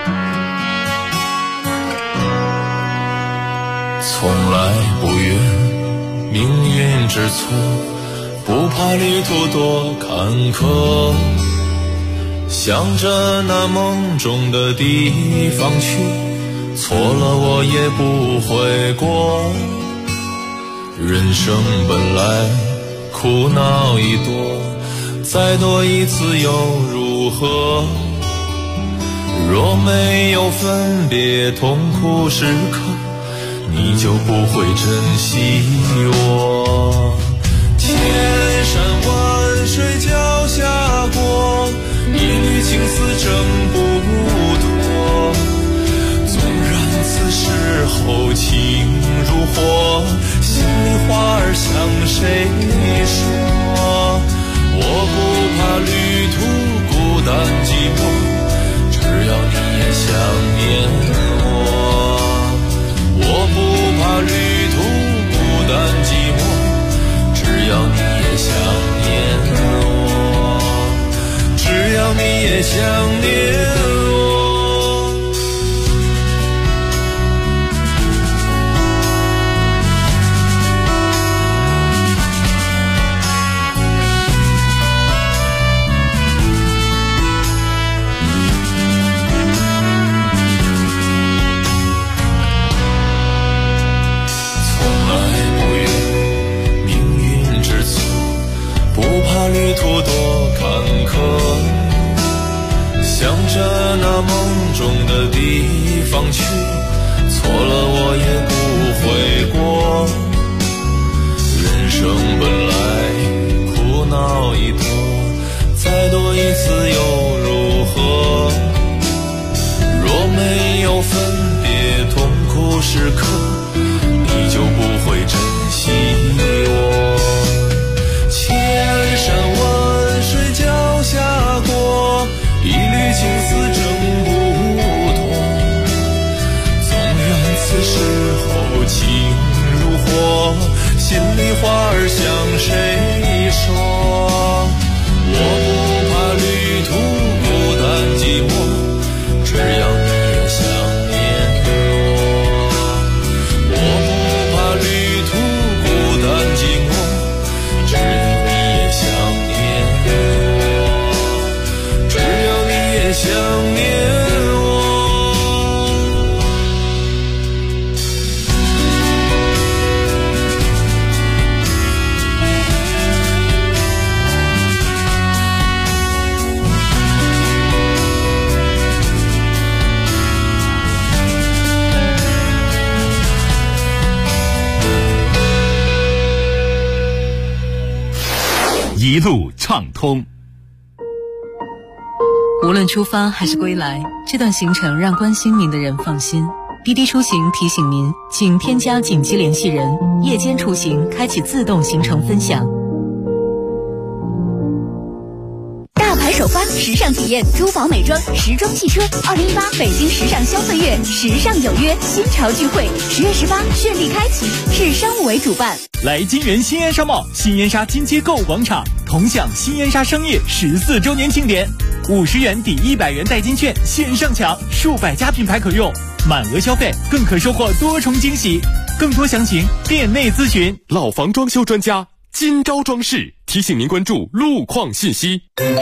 从来不怨命运之错，不怕旅途多坎坷，向着那梦中的地方去，错了我也不悔过。人生本来苦恼一多，再多一次又如何？若没有分别痛苦时刻，你就不会珍惜我。千山万水脚下过，一缕情丝挣不脱。纵然此时候情如火，心里话儿向谁说？我不怕旅途孤单寂寞，只要你也想念我。我不怕旅途孤单寂寞，只要你也想念我，只要你也想念我。从来不途多坎坷，向着那梦中的地方去，错了我也不悔过。人生本来苦恼一多，再多一次又如何？若没有分别痛苦时刻，你就不会珍惜我。千山万水脚下过，一缕情丝挣不脱。纵然此时候情如火，心里话儿向谁说？我不怕旅途孤单寂寞，只要你也想念我。我不怕旅途孤单寂寞，只要你也想念我，只要你也想念我。 一路畅通。 无论出发还是归来，这段行程让关心您的人放心。滴滴出行提醒您，请添加紧急联系人，夜间出行开启自动行程分享。 大牌首发时尚体验珠宝美妆时装汽车2018北京时尚消费月时尚有约新潮聚会10月18绚丽开启，市商务委主办。 来金源新烟纱帽新烟纱金街购物广场，同享新烟纱商业14周年庆典，50元抵100元代金券线上抢，数百家品牌可用，满额消费更可收获多重惊喜。更多详情店内咨询。 老房装修专家金招装饰提醒您关注路况信息。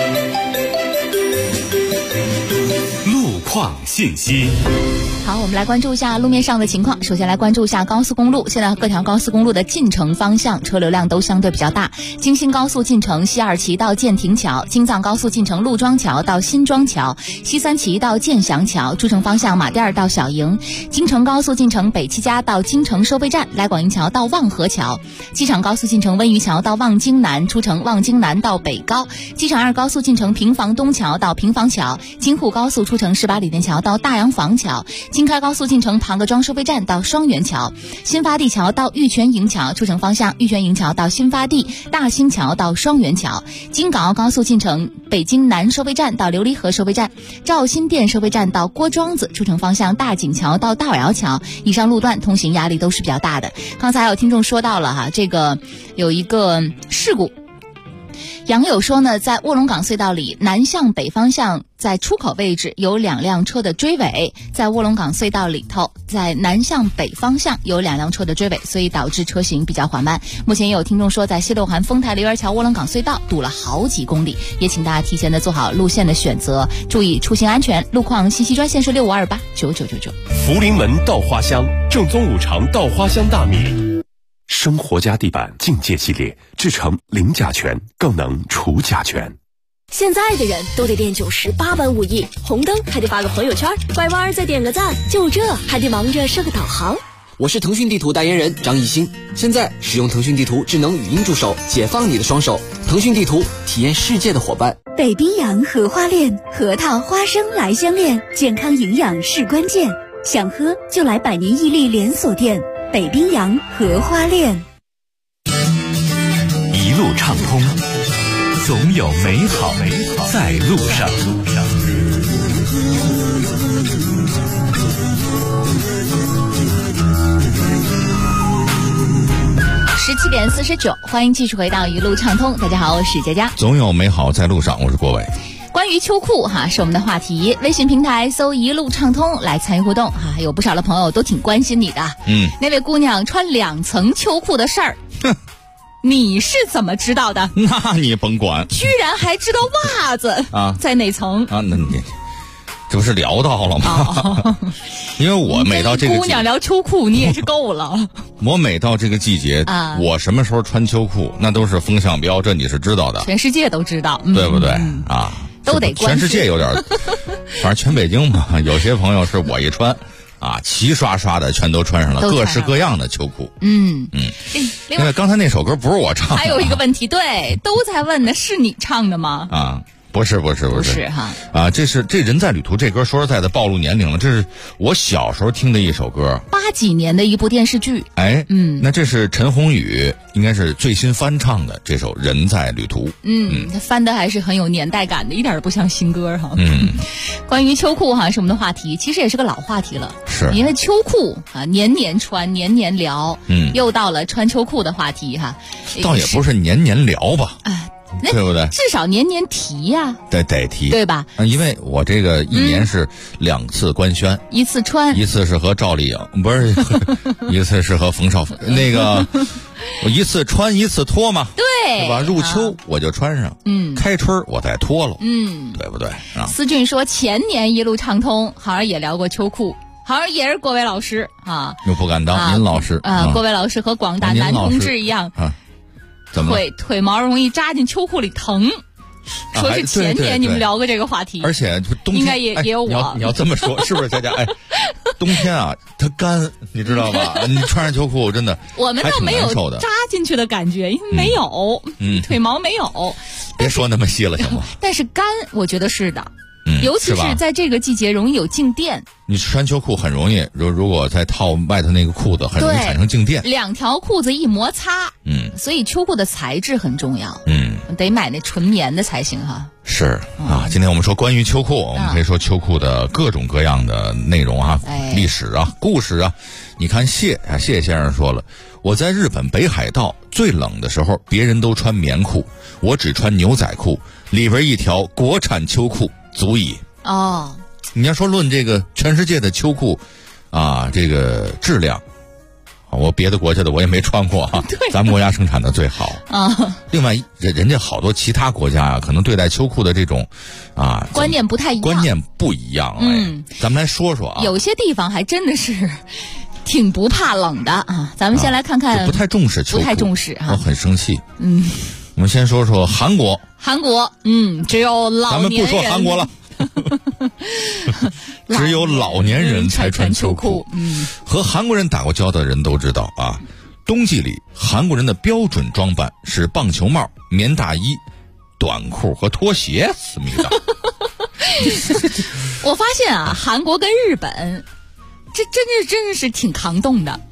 路况信息。 好，我们来关注一下路面上的情况。首先来关注一下高速公路，现在各条高速公路的进城方向车流量都相对比较大。京新高速进城西二旗到建亭桥，京藏高速进城陆庄桥到新庄桥，西三旗到建祥桥，出城方向马甸到小营。京承高速进城北七家到京城收费站，来广营桥到望河桥。机场高速进城温榆桥到望京南，出城望京南到北高。机场二高速进城平房东桥到平房桥，京沪高速出城18里店桥到大洋房桥。京开高速进城庞各庄收费站到双元桥，新发地桥到玉泉营桥，出城方向玉泉营桥到新发地，大兴桥到双元桥。京港澳高速进城北京南收费站到琉璃河收费站，肇新店收费站到郭庄子，出城方向大井桥到大尾窑桥。以上路段通行压力都是比较大的。刚才有听众说到了这个有一个事故。杨友说呢，在卧龙岗隧道里南向北方向在出口位置有2辆车的追尾，在卧龙岗隧道里头在南向北方向有2辆车的追尾，所以导致车行比较缓慢。目前也有听众说在西六环丰台梨园桥卧龙岗隧道堵了好几公里，也请大家提前的做好路线的选择，注意出行安全。路况信息专线是65289999。 福临门稻花香正宗5常稻花香大米，生活家地板境界系列制成零甲醛，更能除甲醛。 现在的人都得练98般武艺，红灯还得发个朋友圈，拐弯再点个赞，就这还得忙着设个导航。 我是腾讯地图代言人张艺兴，现在使用腾讯地图智能语音助手，解放你的双手。腾讯地图，体验世界的伙伴。 北冰洋荷花恋，核桃花生来相恋，健康营养是关键。想喝就来百年屹立连锁店北冰洋荷花恋。 一路畅通，总有美好在路上。 17点49，欢迎继续回到一路畅通。大家好，我是佳佳。 总有美好在路上，我是郭伟。 关于秋裤是我们的话题，微信平台搜一路畅通来参与互动有不少的朋友都挺关心你的。那位姑娘穿2层秋裤的事儿，你是怎么知道的？ 那你甭管， 居然还知道袜子在哪层啊？那你这不是聊到了吗？因为我每到这个姑娘聊秋裤，你也是够了。 我每到这个季节，我什么时候穿秋裤，那都是风向标，这你是知道的， 全世界都知道， 对不对啊？ 都得关全世界有点，反正全北京嘛，有些朋友是我一穿。齐刷刷的全都穿上了各式各样的秋裤。 因为刚才那首歌不是我唱的。 还有一个问题，对，都在问的是你唱的吗？ 不是哈这人在旅途这歌说实在的暴露年龄了，这是我小时候听的一首歌 ，80几年的一部电视剧。 那这是陈鸿宇应该是最新翻唱的这首《人在旅途》。 他翻的还是很有年代感的，一点都不像新歌哈。关于秋裤哈是我们的话题，其实也是个老话题了。 是因为秋裤年年穿，年年聊。又到了穿秋裤的话题哈。 倒也不是年年聊吧。对不对？ 至少年年提呀， 得提， 对吧？ 因为我这个一年是2次官宣， 一次穿， 一次是和赵丽颖，不是，一次是和冯绍峰，那个我一次穿一次脱嘛，对吧？入秋我就穿上，开春我再脱了，对不对？ 思俊说前年一路畅通，好像也聊过秋裤。好像也是郭伟老师又不敢当您老师郭伟老师和广大男同志一样腿毛容易扎进秋裤里疼，说是前年你们聊过这个话题， 而且冬天应该也有我。 你要这么说，是不是佳佳？冬天它干，你知道吧？你穿上秋裤真的我们倒没有扎进去的感觉，因为没有，腿毛没有。 别说那么细了，行吗？ 但是干，我觉得是的。尤其是在这个季节容易有静电， 你穿秋裤很容易，如果再套外头那个裤子，很容易产生静电。 2条裤子一摩擦，所以秋裤的材质很重要，得买那纯棉的才行哈。 是今天我们说关于秋裤，我们可以说秋裤的各种各样的内容历史故事你看谢先生说了，我在日本北海道最冷的时候，别人都穿棉裤，我只穿牛仔裤，里边一条国产秋裤足矣。你要说论这个全世界的秋裤这个质量，我别的国家的我也没穿过咱们国家生产的最好另外人家好多其他国家可能对待秋裤的这种观念不太一样， 观念不一样。咱们来说说有些地方还真的是挺不怕冷的咱们先来看看， 不太重视秋裤， 不太重视我很生气。我们先说说韩国， 只有老年人，咱们不说韩国了只有老年人才穿秋裤。和韩国人打过交道的人都知道冬季里韩国人的标准装扮是棒球帽、棉大衣、短裤和拖鞋，思密达。 我发现韩国跟日本这真是挺抗冻的。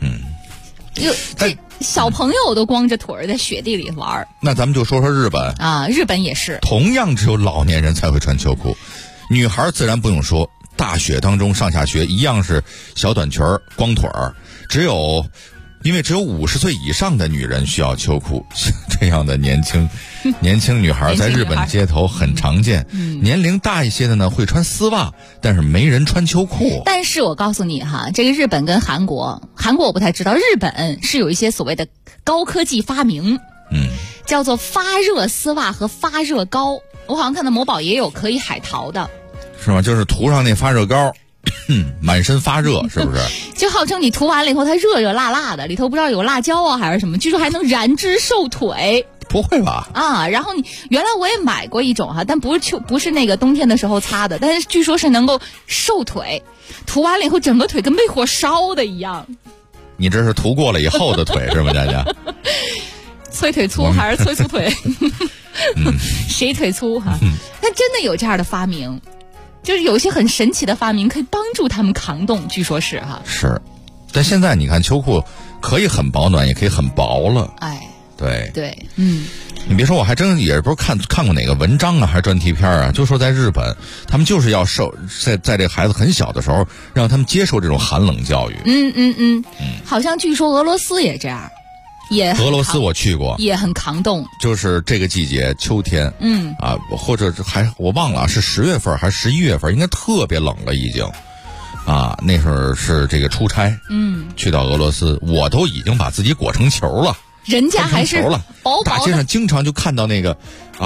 小朋友都光着腿在雪地里玩。那咱们就说说日本日本也是同样只有老年人才会穿秋裤，女孩自然不用说，大雪当中上下学一样是小短裙光腿儿，因为只有50岁以上的女人需要秋裤，这样的年轻女孩在日本街头很常见。年龄大一些的呢会穿丝袜，但是没人穿秋裤。 但是我告诉你这个日本跟韩国我不太知道，日本是有一些所谓的高科技发明，叫做发热丝袜和发热膏。我好像看到某宝也有可以海淘的， 是吗？就是涂上那发热膏满身发热，是不是？ 就号称你涂完了以后它热热辣辣的，里头不知道有辣椒还是什么，据说还能燃脂瘦腿。 不会吧？ 然后原来我也买过一种但不是那个冬天的时候擦的，但是据说是能够瘦腿，涂完了以后整个腿跟被火烧的一样。 你这是涂过了以后的腿是吗，佳佳？ 催腿粗还是催粗腿？谁腿粗但真的有这样的发明，就是有一些很神奇的发明可以帮助他们抗冻，据说是是，但现在你看秋裤可以很保暖，也可以很薄了。对，你别说，我还真也不是看过哪个文章还是专题片就说在日本，他们就是要在这孩子很小的时候，让他们接受这种寒冷教育。 好像据说俄罗斯也这样。 俄罗斯我去过， 也很抗冻， 就是这个季节秋天，或者我忘了是10月份还是11月份，应该特别冷了已经，那时候是这个出差，去到俄罗斯，我都已经把自己裹成球了， 人家还是薄薄的， 大街上经常就看到那个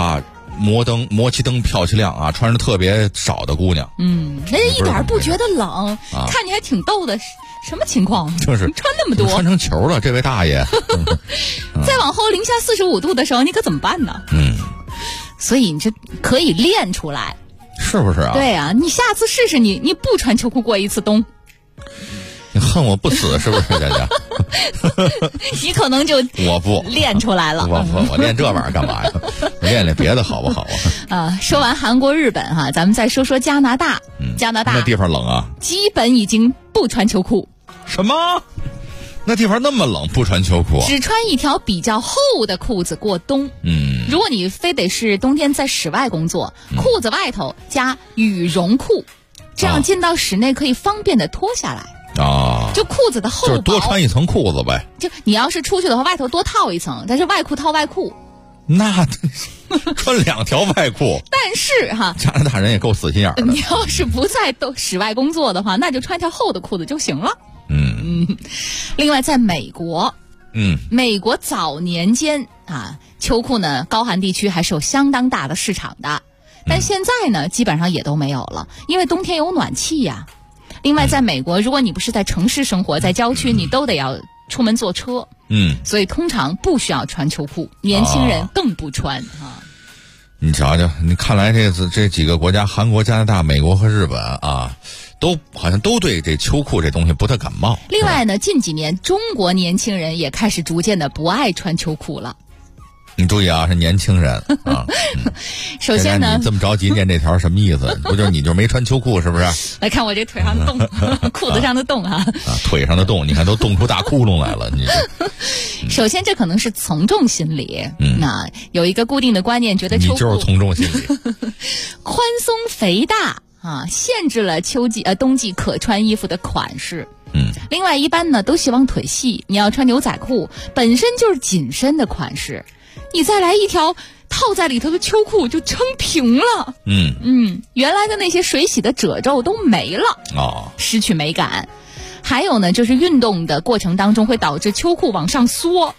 摩旗灯飘起亮啊，穿着特别少的姑娘， 人家一点不觉得冷，看你还挺逗的，什么情况？ 就是你穿那么多， 穿成球了，这位大爷。 再往后零下45度的时候，你可怎么办呢？所以你这可以练出来， 是不是啊？ 对啊，你下次试试，你不穿秋裤过一次冬。 你恨我不死是不是，佳佳？ 你可能就我不练出来了。 我练这玩意儿干嘛呀？我练练别的好不好啊？说完韩国、日本哈，咱们再说说加拿大。加拿大那地方冷啊， 基本已经不穿秋裤。 什么？那地方那么冷，不穿秋裤？ 只穿一条比较厚的裤子过冬。如果你非得是冬天在室外工作，裤子外头加羽绒裤，这样进到室内可以方便的脱下来。就裤子的厚薄， 就是多穿一层裤子呗。 就你要是出去的话，外头多套一层，但是外裤套外裤。 那穿2条外裤。 但是哈， 加拿大人也够死心眼的。 你要是不在室外工作的话，那就穿一条厚的裤子就行了。另外，在美国，美国早年间啊，秋裤呢，高寒地区还是有相当大的市场的，但现在呢，基本上也都没有了，因为冬天有暖气呀。另外，在美国，如果你不是在城市生活，在郊区，你都得要出门坐车，所以通常不需要穿秋裤，年轻人更不穿啊。 你瞧瞧，你看来这几个国家，韩国、加拿大、美国和日本啊，都好像都对这秋裤这东西不太感冒。 另外呢，近几年中国年轻人也开始逐渐的不爱穿秋裤了。 你注意啊，是年轻人啊。 首先呢， 你这么着急念这条什么意思？不就是你就没穿秋裤是不是？ 来看我这腿上的洞，裤子上的洞啊。 腿上的洞，你看都冻出大窟窿来了。你首先，这可能是从众心理。那有一个固定的观念，觉得秋裤你就是从众心理， 宽松肥大啊，限制了冬季可穿衣服的款式。另外，一般呢都希望腿细，你要穿牛仔裤，本身就是紧身的款式。你再来一条套在里头的秋裤就撑平了，原来的那些水洗的褶皱都没了，失去美感。还有呢，就是运动的过程当中会导致秋裤往上缩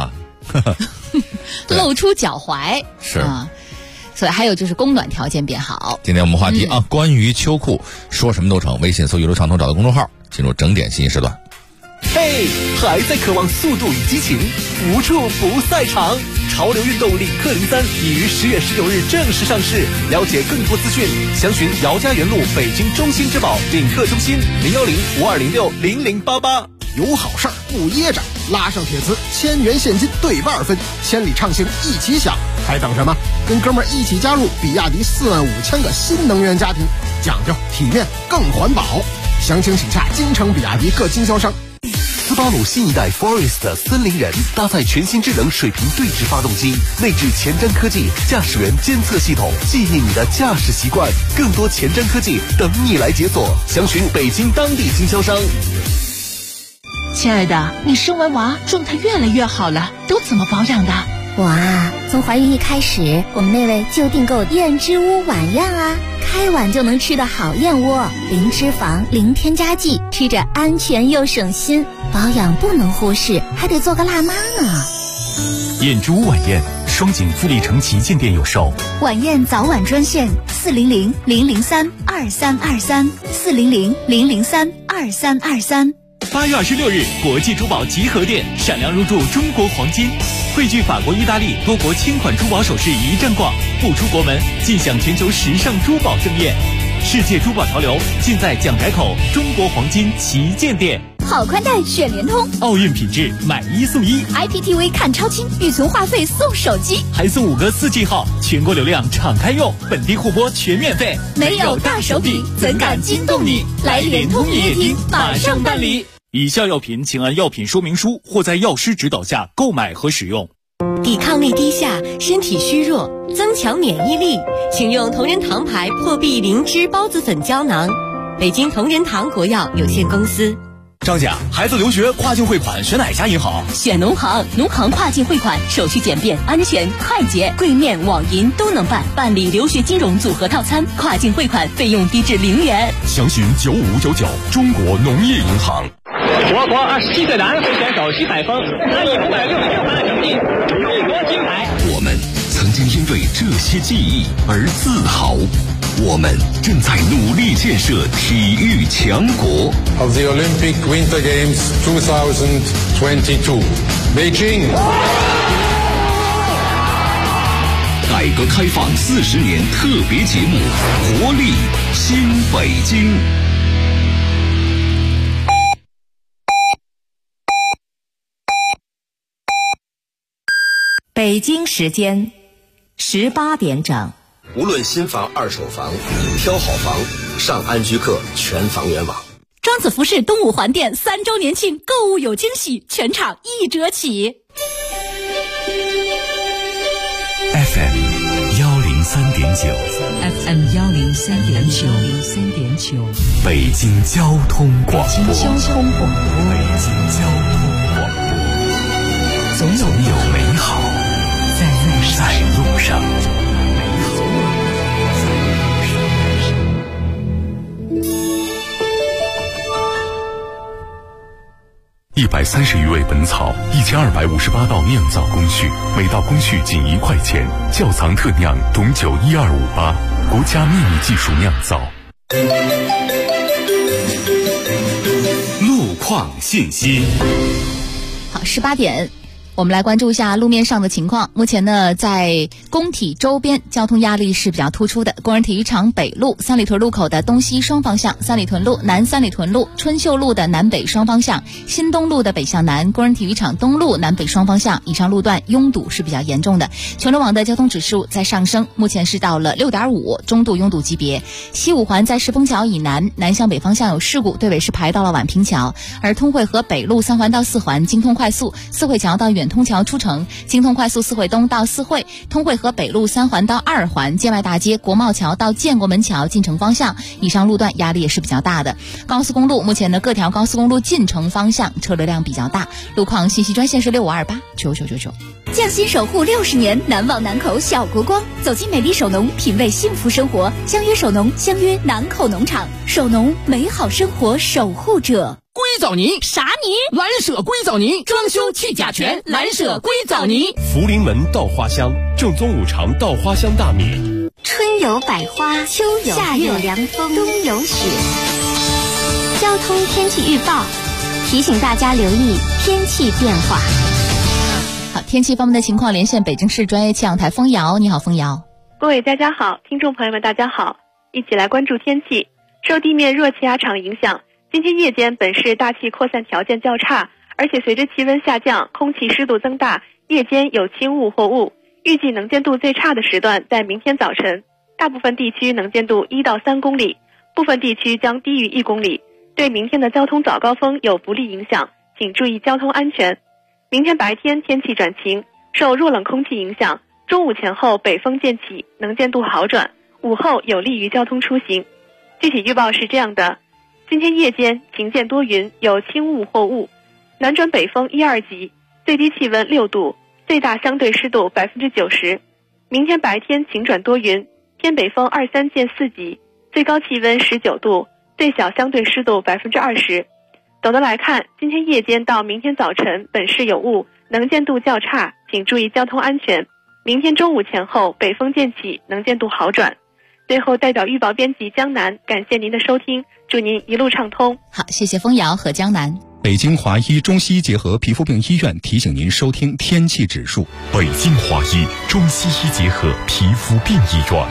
露出脚踝， 是所以还有就是供暖条件变好。 今天我们话题关于秋裤，说什么都成。微信搜“一路畅通”，找到公众号，进入整点信息时段。 嘿，还在渴望速度与激情，无处不赛场。潮流运动领克03已于10月19日正式上市。了解更多资讯，详询姚家园路北京中心之宝领克中心010-5206-0088。 有好事儿不噎着，拉上铁磁，1000元现金对半分，千里畅行一起享，还等什么？跟哥们儿一起加入比亚迪45000个新能源家庭，讲究体面更环保。详情请洽京城比亚迪各经销商。 斯巴鲁新一代 Forest 森林人搭载全新智能水平对置发动机，内置前瞻科技驾驶员监测系统，记忆你的驾驶习惯。更多前瞻科技等你来解锁，详询北京当地经销商。 亲爱的，你生完娃状态越来越好了，都怎么保养的？ 我啊，从怀孕一开始，我们那位就订购燕之屋晚宴啊，开碗就能吃的好燕窝，零脂肪，零添加剂，吃着安全又省心。保养不能忽视，还得做个辣妈呢。 燕之屋晚宴，双井富力城旗舰店有售。 晚宴早晚专线400-003-2323，400-003-2323。 8月26日，国际珠宝集合店闪亮入驻中国黄金，汇聚法国、意大利多国千款珠宝首饰一站逛，不出国门尽享全球时尚珠宝盛宴。世界珠宝潮流尽在蒋改口中国黄金旗舰店。 好宽带选联通， 奥运品质买1送1 ，IPTV 看超清，预存话费送手机， 还送5个4G 号，全国流量敞开用，本地互播全免费。 没有大手笔，怎敢惊动你？来联通营业厅马上办理。 以下药品请按药品说明书或在药师指导下购买和使用。 抵抗力低下，身体虚弱，增强免疫力，请用同仁堂牌破壁灵芝孢子粉胶囊。北京同仁堂国药有限公司。 张姐，孩子留学跨境汇款选哪家银行？ 选农行，农行跨境汇款手续简便、安全、快捷，柜面、网银都能办。办理留学金融组合套餐，跨境汇款费用低至0元。 详询9599中国农业银行。 我国27岁男会选手徐海峰，他以566分的成绩勇夺金牌。 我们曾经因为这些记忆而自豪。我们正在努力建设体育强国。 Of the Olympic Winter Games 2022, Beijing. 改革开放40年特别节目，活力新北京。 北京时间18点整。 无论新房、二手房，挑好房，上安居客全房源网。 庄子服饰东五环店3周年庆，购物有惊喜，全场1折起。 FM 103.9 FM 103.9 北京交通广播。 北京交通广播。 北京交通广播。总有美好在路上。130余味本草，1258道酿造工序，每道工序仅1块钱。窖藏特酿董酒12588，国家秘密技术酿造。路况信息。 好，18点。我们来关注一下路面上的情况。目前呢，在工体周边交通压力是比较突出的。工人体育场北路三里屯路口的东西双方向，三里屯路、南三里屯路、春秀路的南北双方向，新东路的北向南，工人体育场东路南北双方向，以上路段拥堵是比较严重的。全路网的交通指数在上升，目前是到了6.5，中度拥堵级别。西五环在石峰桥以南，南向北方向有事故，队尾是排到了宛平桥。而通惠河北路3环到4环，京通快速四惠桥到远通桥出城，京通快速四惠东到四惠，通惠河北路3环到2环，建外大街国贸桥到建国门桥进城方向，以上路段压力也是比较大的。高速公路目前的各条高速公路进城方向车流量比较大。路况信息专线是65289999。 匠心守护60年，难忘南口小国光。走进美丽首农，品味幸福生活。相约首农，相约南口农场。首农，美好生活守护者。 硅藻泥啥泥？ 蓝舍硅藻泥，装修去甲醛，蓝舍硅藻泥。 福临门稻花香，正宗五常稻花香大米。 春有百花，秋有夏有凉风，冬有雪。交通天气预报提醒大家留意天气变化。 好，天气方面的情况，连线北京市专业气象台风瑶。你好，风瑶。 各位大家好，听众朋友们大家好，一起来关注天气。受地面热气压场影响，今天夜间本市大气扩散条件较差，而且随着气温下降，空气湿度增大，夜间有轻雾或雾。预计能见度最差的时段在明天早晨，大部分地区能见度1到3公里，部分地区将低于1公里，对明天的交通早高峰有不利影响，请注意交通安全。明天白天天气转晴，受弱冷空气影响，中午前后北风渐起，能见度好转，午后有利于交通出行。具体预报是这样的：今天夜间晴见多云，有轻雾或雾，南转北风1、2级，最低气温6度，最大相对湿度90%。明天白天晴转多云，偏北风2、3见4级，最高气温19度，最小相对湿度20%。总的来看，今天夜间到明天早晨本市有雾，能见度较差，请注意交通安全。明天中午前后北风渐起，能见度好转。最后代表预报编辑江南，感谢您的收听，祝您一路畅通。 好，谢谢风瑶和江南。 北京华医中西医结合皮肤病医院提醒您收听天气指数。 北京华医中西医结合皮肤病医院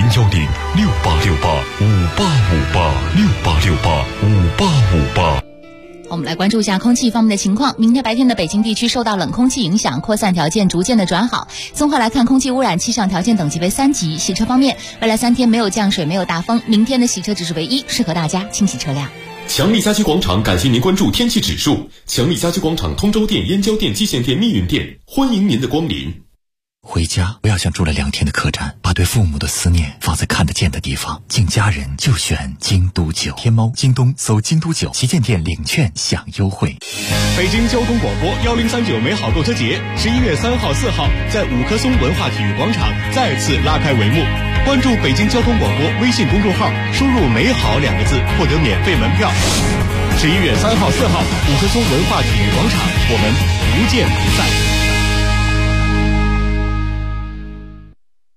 ，0106868585858，68685858。 我们来关注一下空气方面的情况。明天白天的北京地区受到冷空气影响，扩散条件逐渐的转好。综合来看，空气污染气象条件等级为3级。洗车方面，未来3天没有降水，没有大风，明天的洗车指数为1，适合大家清洗车辆。 强力家居广场感谢您关注天气指数。强力家居广场通州店、燕郊店、蓟县店、密云店，欢迎您的光临。 回家不要像住了2天的客栈，把对父母的思念放在看得见的地方。敬家人就选京都酒。天猫、京东搜京都酒旗舰店领券享优惠。 北京交通广播1039美好购车节11月3号、4号在五棵松文化体育广场再次拉开帷幕。关注北京交通广播微信公众号，输入美好2个字获得免费门票。11月3号、4号五棵松文化体育广场，我们不见不散。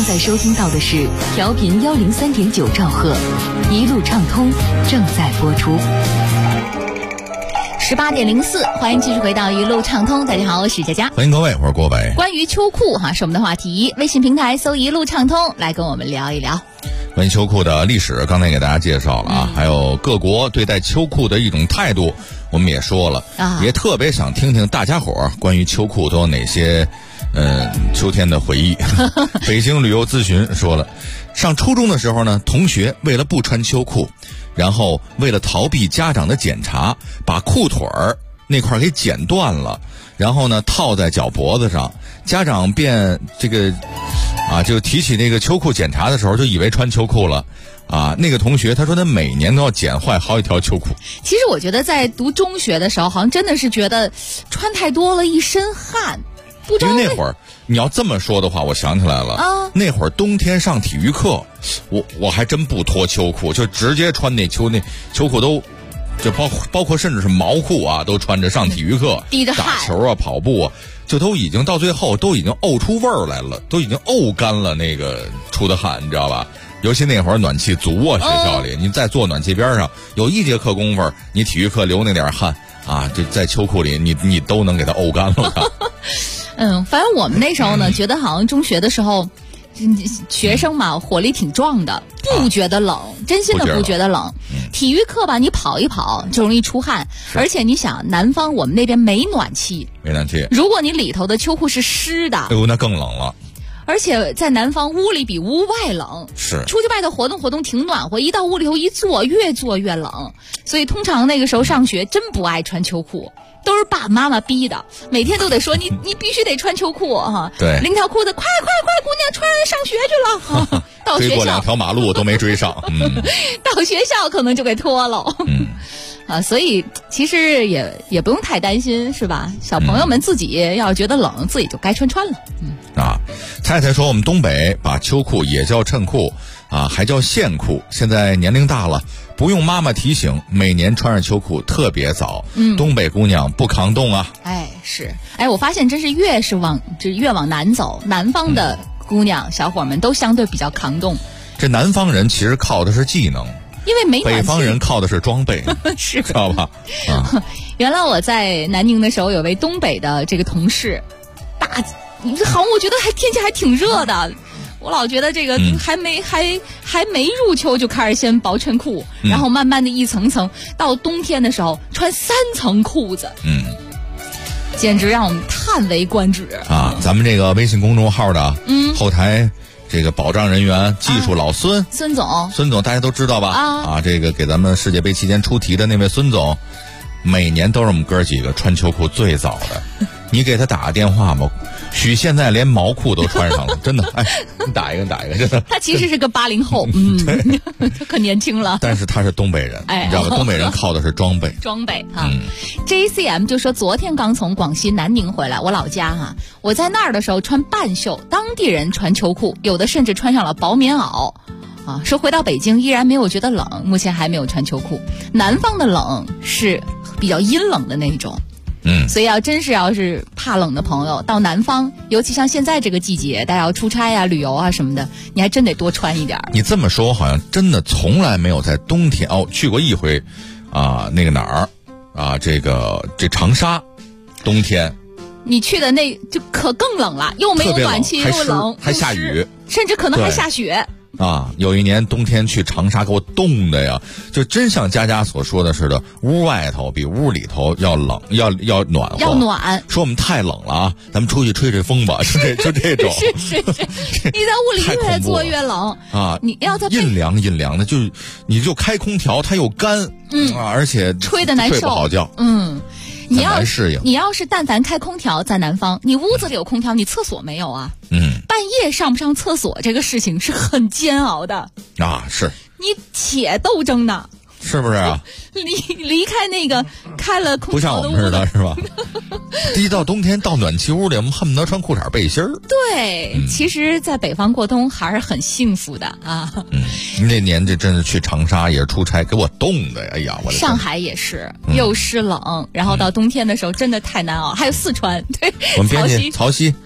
正在收听到的是调频103.9兆赫，一路畅通正在播出。 18.04，欢迎继续回到一路畅通。大家好，我是佳佳， 欢迎各位，我是郭伟。 关于秋裤是我们的话题，微信平台搜一路畅通来跟我们聊一聊。 关于秋裤的历史，刚才给大家介绍了啊，还有各国对待秋裤的一种态度，我们也说了，也特别想听听大家伙关于秋裤都有哪些秋天的回忆。北京旅游咨询说了，上初中的时候呢，同学为了不穿秋裤，然后为了逃避家长的检查，把裤腿儿那块给剪断了，然后呢套在脚脖子上，家长便就提起那个秋裤检查的时候，就以为穿秋裤了。那个同学他说他每年都要剪坏好几条秋裤。 其实我觉得在读中学的时候，好像真的是觉得穿太多了一身汗。不知道因为那会儿你要这么说的话，我想起来了，那会儿冬天上体育课，我还真不脱秋裤，就直接穿那秋裤都，就包括甚至是毛裤都穿着上体育课， 滴着汗打球跑步就都已经到最后都已经沤出味儿来了，都已经沤干了那个出的汗，你知道吧？尤其那会儿暖气足学校里，你再坐暖气边上，有一节课功夫，你体育课流那点汗就在秋裤里，你都能给它沤干了。 反正我们那时候呢，觉得好像中学的时候，学生嘛，火力挺壮的，不觉得冷，真心的不觉得冷。体育课吧，你跑一跑就容易出汗，而且你想，南方我们那边没暖气，如果你里头的秋裤是湿的， 那更冷了。 而且在南方屋里比屋外冷， 是出去外头活动活动挺暖和，一到屋里头一坐，越坐越冷。所以通常那个时候上学真不爱穿秋裤，都是爸爸妈妈逼的，每天都得说你必须得穿秋裤对， 拎条裤子，快，姑娘穿上学去了。到学校追过2条马路都没追上， 到学校可能就给脱了。所以其实也不用太担心，是吧？小朋友们自己要是觉得冷，自己就该穿了。 太太说我们东北把秋裤也叫衬裤还叫线裤，现在年龄大了，不用妈妈提醒，每年穿上秋裤特别早。东北姑娘不抗冻啊。 我发现真是越往南走，南方的姑娘小伙们都相对比较抗冻。 这南方人其实靠的是技能， 因为没暖气。 北方人靠的是装备， 是知道吧？ 原来我在南宁的时候，有位东北的这个同事，好，我觉得天气还挺热的。我老觉得这个还没入秋就开始先薄衬裤，然后慢慢的一层层，到冬天的时候穿3层裤子，简直让我们叹为观止咱们这个微信公众号的后台这个保障人员技术老孙总大家都知道吧？这个给咱们世界杯期间出题的那位孙总，每年都是我们哥几个穿秋裤最早的。你给他打个电话吧，许现在连毛裤都穿上了，真的。你打一个，真的。 他其实是个80后，他可年轻了。 但是他是东北人，你知道吧？东北人靠的是装备。 JCM 就说昨天刚从广西南宁回来，我老家我在那儿的时候穿半袖，当地人穿秋裤，有的甚至穿上了薄棉袄。说回到北京依然没有觉得冷，目前还没有穿秋裤。南方的冷是比较阴冷的那种。所以要是怕冷的朋友到南方，尤其像现在这个季节，大家要出差旅游什么的，你还真得多穿一点。 你这么说，我好像真的从来没有在冬天去过一回那个哪儿这长沙，冬天你去的那就可更冷了，又没有暖气，又冷， 还下雨， 甚至可能还下雪。 有一年冬天去长沙，给我冻的呀，就真像佳佳所说的似的，屋外头比屋里头要冷，要暖和， 要暖。 说我们太冷了咱们出去吹吹风吧，就这种。 是，你在屋里越坐越冷你要在阴凉的，就是你就开空调，它又干，而且吹的难受， 睡不好觉， 你要是但凡开空调，在南方，你屋子里有空调，你厕所没有半夜上不上厕所这个事情是很煎熬的是你且斗争呢， 是不是离开那个开了空调的屋子， 不像我们似的，是吧？一到冬天到暖气屋里，我们恨不得穿裤衩背心儿。 对，其实在北方过冬还是很幸福的那年这真是去长沙也是出差，给我冻的，哎呀，我的上海也是又湿冷，然后到冬天的时候真的太难熬。还有四川，对， 我们编辑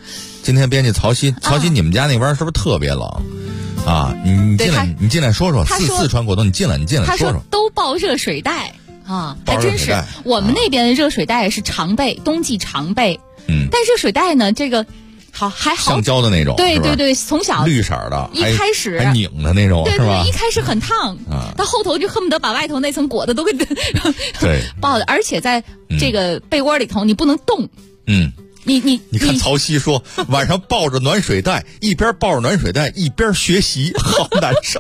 今天编辑曹曦，你们家那边是不是特别冷啊？你进来说说，四川过冬，你进来说说。 都抱热水袋啊，还真是。我们那边的热水袋是常备，冬季常备。但热水袋呢，这个还好， 橡胶的那种， 对，从小绿色的， 一开始还拧的那种， 对， 是吧？ 一开始很烫，到后头就恨不得把外头那层裹的都给对抱的，而且在这个被窝里头你不能动，你看曹曦说晚上抱着暖水袋，一边抱着暖水袋一边学习，好难受。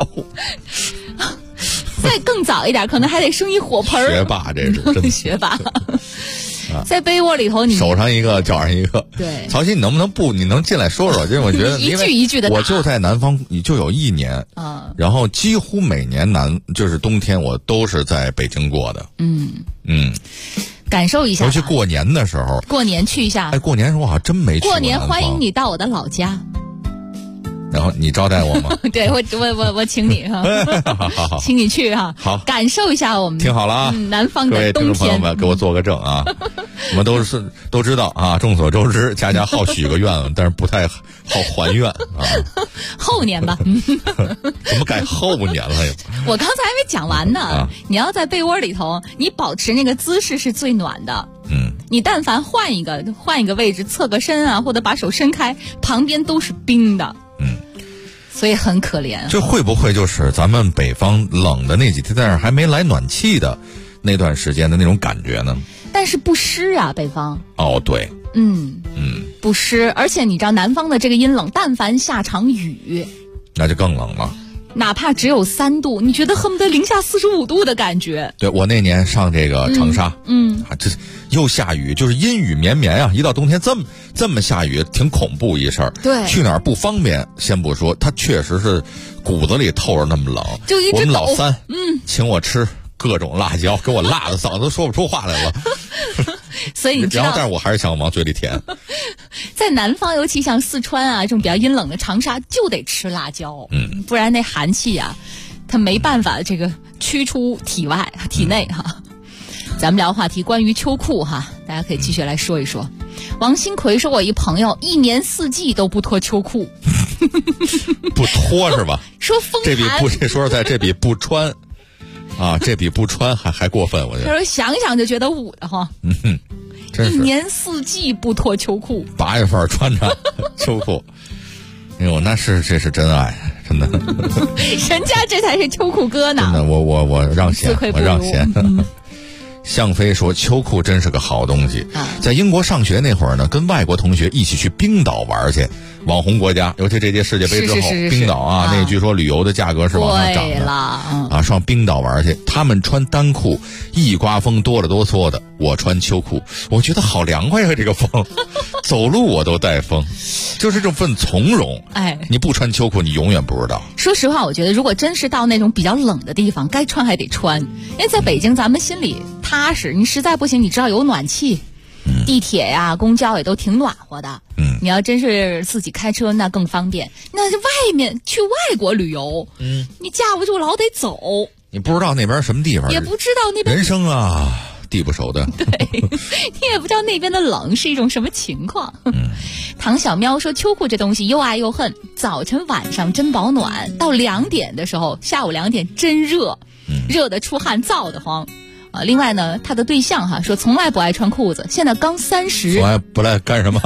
再更早一点，可能还得生一火盆。 学霸这是真的学霸。在被窝里头，你手上一个，脚上一个。 对， 曹曦，你能不能你能进来说说？因为我觉得一句一句的， 我就在南方，就有1年，然后几乎每年就是冬天，我都是在北京过的。 感受一下， 尤其过年的时候， 过年去一下。 过年的时候我好像真没去过。 过年欢迎你到我的老家。 然后你招待我吗？ 对，我请你哈， 好， 请你去哈， 好， 感受一下我们听好了啊， 南方的冬天。 各位听众朋友们，给我做个证啊！我们都知道啊，众所周知，家好许个愿望，但是不太好还愿啊。 后年吧。 怎么改后年了呀？ 我刚才还没讲完呢。你要在被窝里头，你保持那个姿势是最暖的。你但凡换一个位置，侧个身啊，或者把手伸开，旁边都是冰的。所以很可怜。 这会不会就是咱们北方冷的那几天，但是还没来暖气的那段时间的那种感觉呢？ 但是不湿啊，北方。 哦，对。 不湿，而且你知道南方的这个阴冷，但凡下场雨， 那就更冷了。 哪怕只有3度，你觉得恨不得零下45度的感觉。 对，我那年上这个长沙，这又下雨，就是阴雨绵绵啊！一到冬天这么下雨，挺恐怖一事儿。 对， 去哪儿不方便，先不说，它确实是骨子里透着那么冷。 就一直我们老三，请我吃各种辣椒，给我辣的嗓子都说不出话来了。 所以你知道， 但是我还是想往嘴里填。 在南方，尤其像四川啊这种比较阴冷的长沙，就得吃辣椒，不然那寒气啊，它没办法这个驱出体内哈。咱们聊话题关于秋裤哈，大家可以继续来说一说。王新奎说，我一朋友1年4季都不脱秋裤， 不脱是吧？ 说风寒， 这说实在，这比不穿啊，这比不穿还过分，我觉得。 他说想想就觉得捂得慌。 真是 1年4季不脱秋裤 ，8月份穿着秋裤，哎呦，这是真爱，真的。 人家这才是秋裤哥呢。 真的，我让贤，我让贤。向飞说，秋裤真是个好东西。在英国上学那会儿呢，跟外国同学一起去冰岛玩去，网红国家，尤其这届世界杯之后，冰岛啊，那据说旅游的价格是往上涨的啊。上冰岛玩去，他们穿单裤，一刮风哆了哆嗦的，我穿秋裤，我觉得好凉快啊，这个风，走路我都带风，就是这份从容。你不穿秋裤，你永远不知道。 说实话，我觉得如果真是到那种比较冷的地方，该穿还得穿，因为在北京咱们心里踏实，你实在不行，你知道有暖气，地铁呀、公交也都挺暖和的。你要真是自己开车，那更方便。那是外面去外国旅游，你架不住老得走， 你不知道那边什么地方， 也不知道那边人生啊，地不熟的。 对，你也不知道那边的冷是一种什么情况。唐小喵说，秋裤这东西又爱又恨，早晨晚上真保暖，到2点的时候，下午2点真热，热得出汗，燥得慌。另外呢，他的对象说从来不爱穿裤子，现在刚30， 从来不来干什么？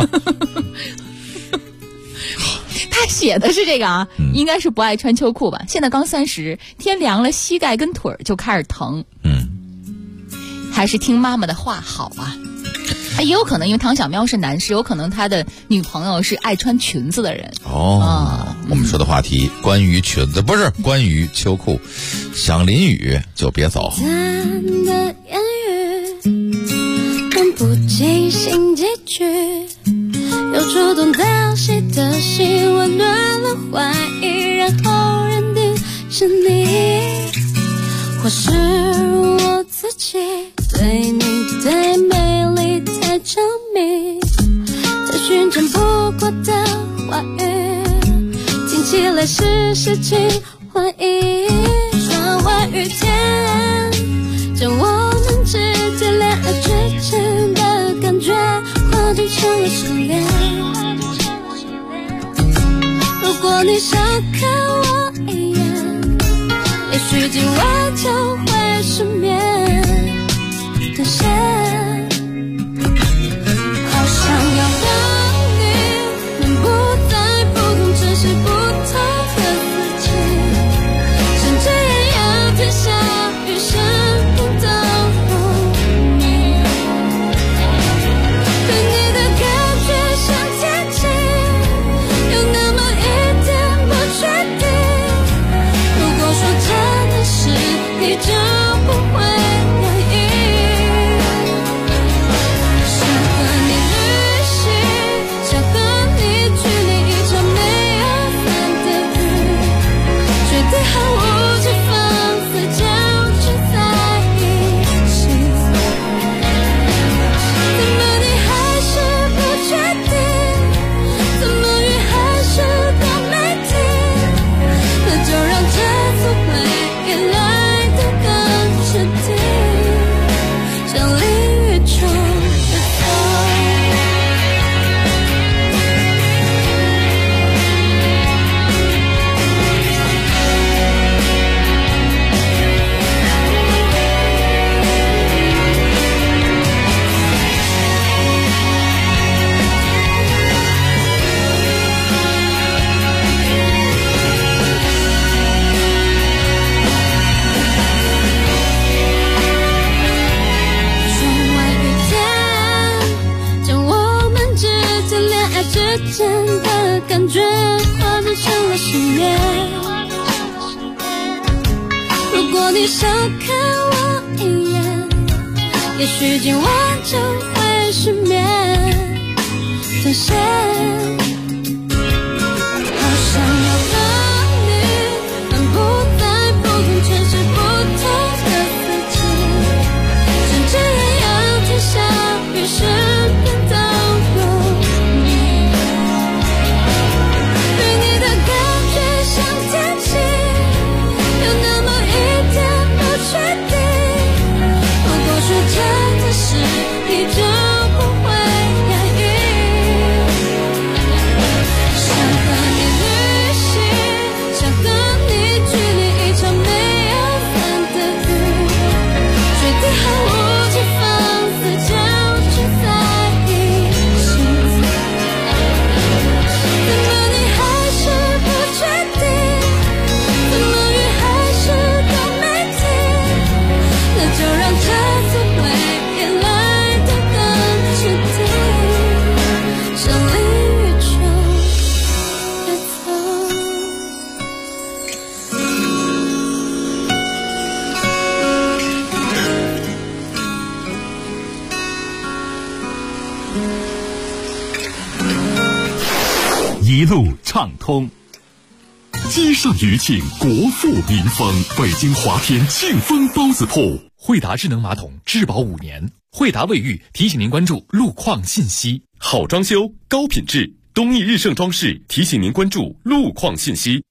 他写的是这个应该是不爱穿秋裤吧？现在刚30，天凉了，膝盖跟腿就开始疼。还是听妈妈的话好啊。也有可能因为唐小喵是男士，有可能他的女朋友是爱穿裙子的人。 我们说的话题关于裙子，不是关于秋裤。想淋雨就别走。 淡的言语能不进行几句，有触动到谁的心，温暖了怀疑，然后认定是你，或是我自己对你太美丽太着迷，在寻找不过的话语，听起来是实情怀疑，转换雨天，将我们之间恋爱之前的感觉化成成了失恋， 果你少看我一眼，也许今晚就会失眠的线。好想要让你能不再不同城市不同的四季，甚至也要天下雨生不到你。对你的感觉像天气，有那么一点不确定。如果说真的是你就不会愿意。想和你旅行，想和你距离一场没有伞的雨，决定毫无解放似交织在一起。怎么你还是不确定？怎么雨还是都没停？那就让这次回忆来得更彻底，像淋雨中的风。窗外雨天，将我们之间恋爱之间的感觉化变成了失眠。如果你少看我一眼，也许今晚就会失眠的线。好想要让你能不在不同城市不同的四季，甚至也要天下雨时变都有你。对你的感觉像天气，有那么一点不确定。如果说真的是你就不会愿意。想和你旅行，想和你距离一场没有伞的雨，决定毫无解放似交织在一起。怎么你还是不确定？怎么雨还是都没停？那就让这次回忆来得更彻底，像淋雨中的风。 一路畅通，街上余庆，国富民丰。北京华天庆丰包子铺， 惠达智能马桶质保5年。惠达卫浴提醒您关注路况信息。 好装修，高品质，东义日盛装饰提醒您关注路况信息。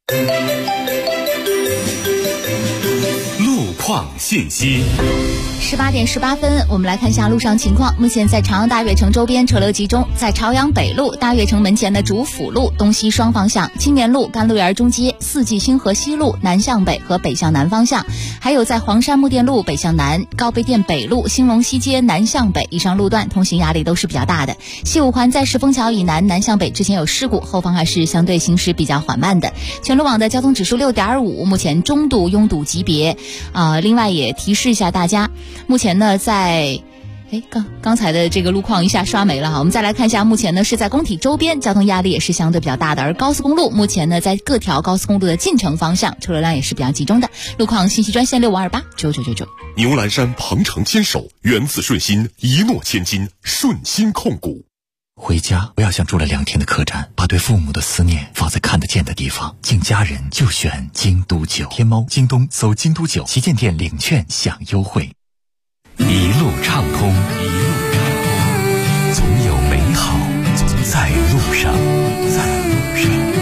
路况信息。 18点18分，我们来看一下路上情况。目前在长阳大悦城周边车流集中，在朝阳北路大悦城门前的主辅路东西双方向，青年路甘露园中街四季星河西路南向北和北向南方向，还有在黄山木店路北向南、高碑店北路兴隆西街南向北以上路段通行压力都是比较大的。西五环在石峰桥以南南向北之前有事故，后方还是相对行驶比较缓慢的。全路网的交通指数6.5，目前中度拥堵级别。另外也提示一下大家，目前呢在刚才的这个路况一下刷没了哈，我们再来看一下，目前呢是在工体周边交通压力也是相对比较大的，而高速公路目前呢在各条高速公路的进城方向车流量也是比较集中的。路况信息专线65289999。 牛栏山鹏程牵手，源自顺心，一诺千金，顺心控股。 回家不要像住了2天的客栈，把对父母的思念放在看得见的地方。敬家人就选京都酒。天猫、京东搜京都酒旗舰店领券享优惠。 一路畅通，一路畅通，总有美好在路上，在路上。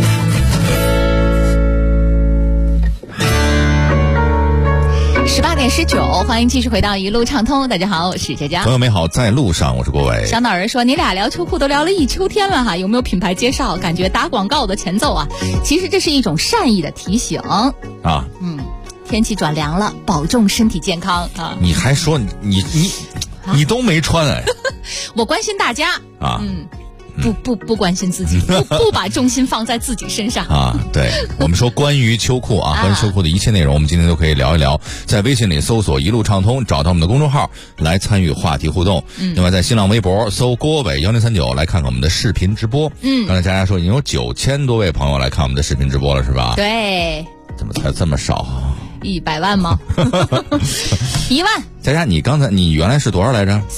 18点 9:49，欢迎继续回到一路畅通。大家好，我是佳佳。 朋友们好，在路上，我是郭伟。 小脑人说，你俩聊秋裤都聊了一秋天了哈，有没有品牌介绍？感觉打广告的前奏啊，其实这是一种善意的提醒啊。 天气转凉了，保重身体健康啊。 你还说你都没穿哎？ 我关心大家啊。 不关心自己，不把重心放在自己身上啊！对，我们说关于秋裤啊，关于秋裤的一切内容，我们今天都可以聊一聊。在微信里搜索"一路畅通"，找到我们的公众号来参与话题互动。另外，在新浪微博搜郭伟1039来看看我们的视频直播。刚才佳佳说已经有9000多位朋友来看我们的视频直播了，是吧？ 对。 怎么才这么少啊 ？100万吗？1万。 佳佳，你原来是多少来着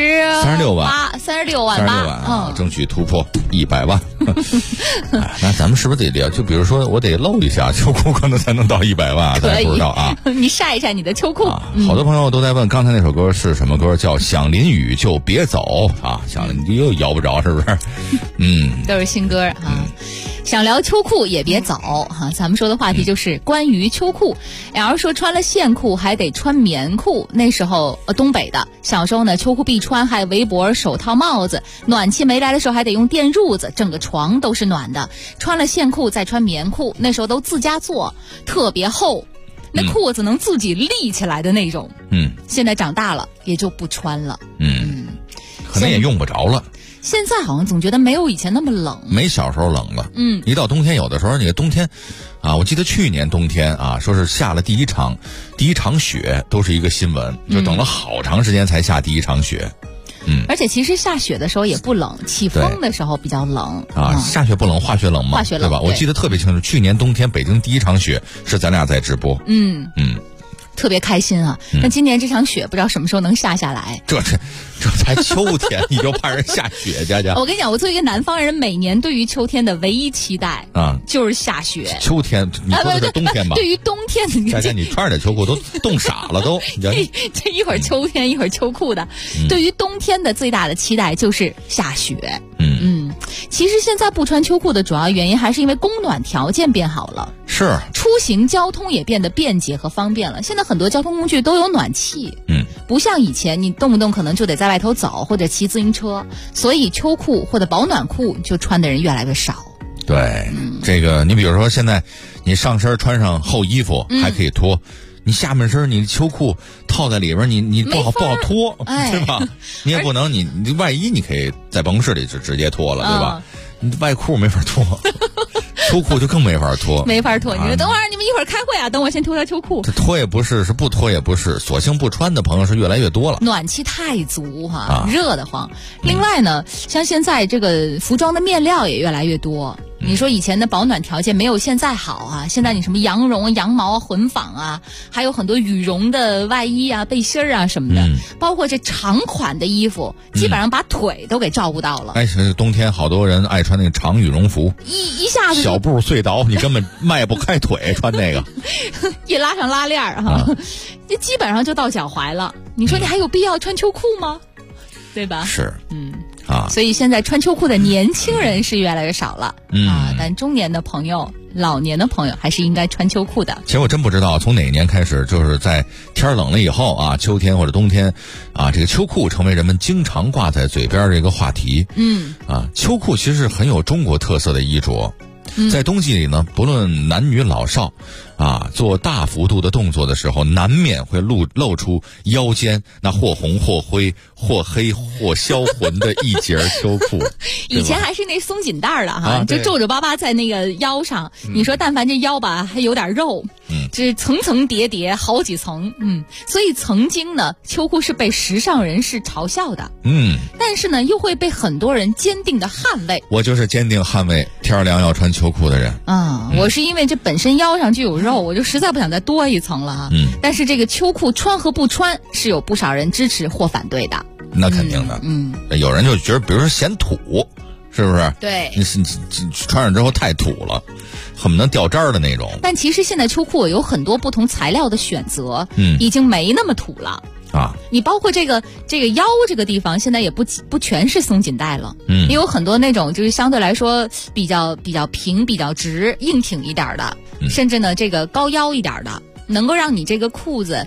？36万 ，36万8 啊！争取突破100万。那咱们是不是得聊？就比如说，我得露一下秋裤，可能才能到100万，咱不知道啊。 你晒一晒你的秋裤。 好多朋友都在问，刚才那首歌是什么歌？叫《想淋雨就别走》啊！想你又摇不着，是不是？ 都是新歌啊。想聊秋裤也别走哈，咱们说的话题就是关于秋裤。要是说穿了线裤还得穿棉裤，那时候东北的小时候呢，秋裤必穿，还有围脖、手套、帽子。暖气没来的时候还得用电褥子，整个床都是暖的。穿了线裤再穿棉裤，那时候都自家做，特别厚，那裤子能自己立起来的那种。现在长大了也就不穿了。 可能也用不着了。 现在好像总觉得没有以前那么冷， 没小时候冷了。一到冬天，有的时候那个冬天啊，我记得去年冬天啊，说是下了第一场雪，都是一个新闻，就等了好长时间才下第一场雪。 而且其实下雪的时候也不冷，起风的时候比较冷啊。下雪不冷，化雪冷嘛， 化雪冷对吧？我记得特别清楚，去年冬天北京第一场雪是咱俩在直播。 特别开心啊！那今年这场雪不知道什么时候能下下来。 这才秋天，你就怕人下雪，佳佳。 我跟你讲，我作为一个南方人，每年对于秋天的唯一期待就是下雪。 秋天，你说的是冬天吧？ 对于冬天， 佳佳，你穿着秋裤都冻傻了都。 这一会儿秋天，一会儿秋裤的。对于冬天的最大的期待就是下雪。其实现在不穿秋裤的主要原因还是因为供暖条件变好了， 是出行交通也变得便捷和方便了。现在很多交通工具都有暖气，不像以前你动不动可能就得在外头走或者骑自行车，所以秋裤或者保暖裤就穿的人越来越少。 对，这个你比如说现在你上身穿上厚衣服还可以脱。你下半身你秋裤套在里边，你不好脱，对吧？你也不能，你外衣你可以在办公室里就直接脱了，对吧？你外裤没法脱，秋裤就更没法脱， 没法脱。你说等会儿你们一会儿开会啊，等我先脱条秋裤。 这脱也不是，是不脱也不是，索性不穿的朋友是越来越多了。 暖气太足哈，热得慌。另外呢，像现在这个服装的面料也越来越多。你说以前的保暖条件没有现在好啊，现在你什么羊绒、羊毛啊、混纺啊，还有很多羽绒的外衣啊、背心啊什么的，包括这长款的衣服，基本上把腿都给照顾到了。 冬天好多人爱穿那个长羽绒服， 一下子小步隧道，你根本迈不开腿穿那个， 一拉上拉链哈，这基本上就到脚踝了。你说你还有必要穿秋裤吗？对吧？ 是， 所以现在穿秋裤的年轻人是越来越少了，但中年的朋友、老年的朋友还是应该穿秋裤的。 其实我真不知道从哪一年开始，就是在天冷了以后啊，秋天或者冬天啊，这个秋裤成为人们经常挂在嘴边的一个话题。秋裤其实很有中国特色的衣着。在冬季里呢，不论男女老少啊，做大幅度的动作的时候，难免会露出腰间那或红或灰或黑或销魂的一截秋裤。 以前还是那松紧带的哈，就皱皱巴巴在那个腰上。你说但凡这腰吧还有点肉，这层层叠叠好几层，所以曾经呢，秋裤是被时尚人士嘲笑的，但是呢，又会被很多人坚定的捍卫。 我就是坚定捍卫天凉要穿秋裤的人啊！我是因为这本身腰上就有肉，我就实在不想再多一层了哈。但是这个秋裤穿和不穿是有不少人支持或反对的。 那肯定的，有人就觉得，比如说嫌土，是不是？ 对， 你穿上之后太土了，恨不能掉渣儿的那种。 但其实现在秋裤有很多不同材料的选择，已经没那么土了。你包括这个腰这个地方，现在也不全是松紧带了，也有很多那种就是相对来说比较平、比较直、硬挺一点的，甚至呢这个高腰一点的，能够让你这个裤子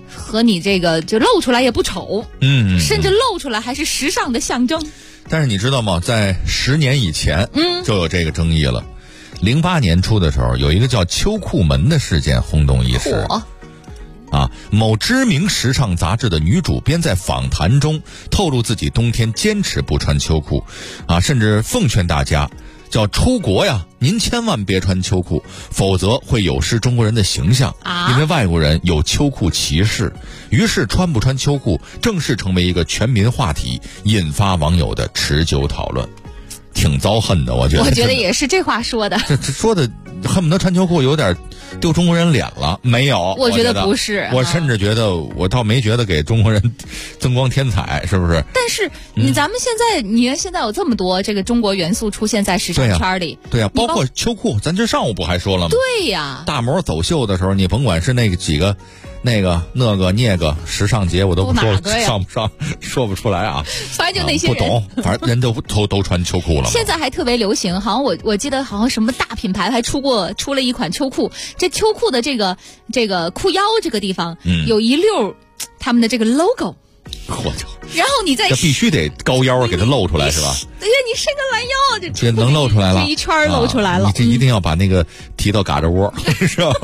和你这个就露出来也不丑，甚至露出来还是时尚的象征。 但是你知道吗？在10年以前，就有这个争议了。08年初的时候，有一个叫秋裤门的事件轰动一时。某知名时尚杂志的女主编在访谈中透露自己冬天坚持不穿秋裤，甚至奉劝大家，叫出国呀，您千万别穿秋裤，否则会有失中国人的形象，因为外国人有秋裤歧视。于是穿不穿秋裤正式成为一个全民话题，引发网友的持久讨论。挺遭恨的，我觉得也是这话说的， 这说的恨不得穿秋裤有点丢中国人脸了。没有， 我觉得不是， 我甚至觉得，我倒没觉得给中国人增光添彩，是不是？ 但是咱们现在有这么多这个中国元素出现在时尚圈里， 对呀，包括秋裤，咱这上午不还说了吗？ 对呀， 大模走秀的时候，你甭管是那个几个。那个时尚节我都不说了，上不上说不出来啊。 反正就那些人不懂，反正人都穿秋裤了。 现在还特别流行，好像我记得好像什么大品牌还出了一款秋裤，这秋裤的这个裤腰这个地方，有一溜他们的这个 logo。然后你再这必须得高腰给它露出来是吧？ 对呀，你伸个懒腰， 这能露出来了， 这一圈露出来了。 你这一定要把那个提到嘎吱窝，是吧？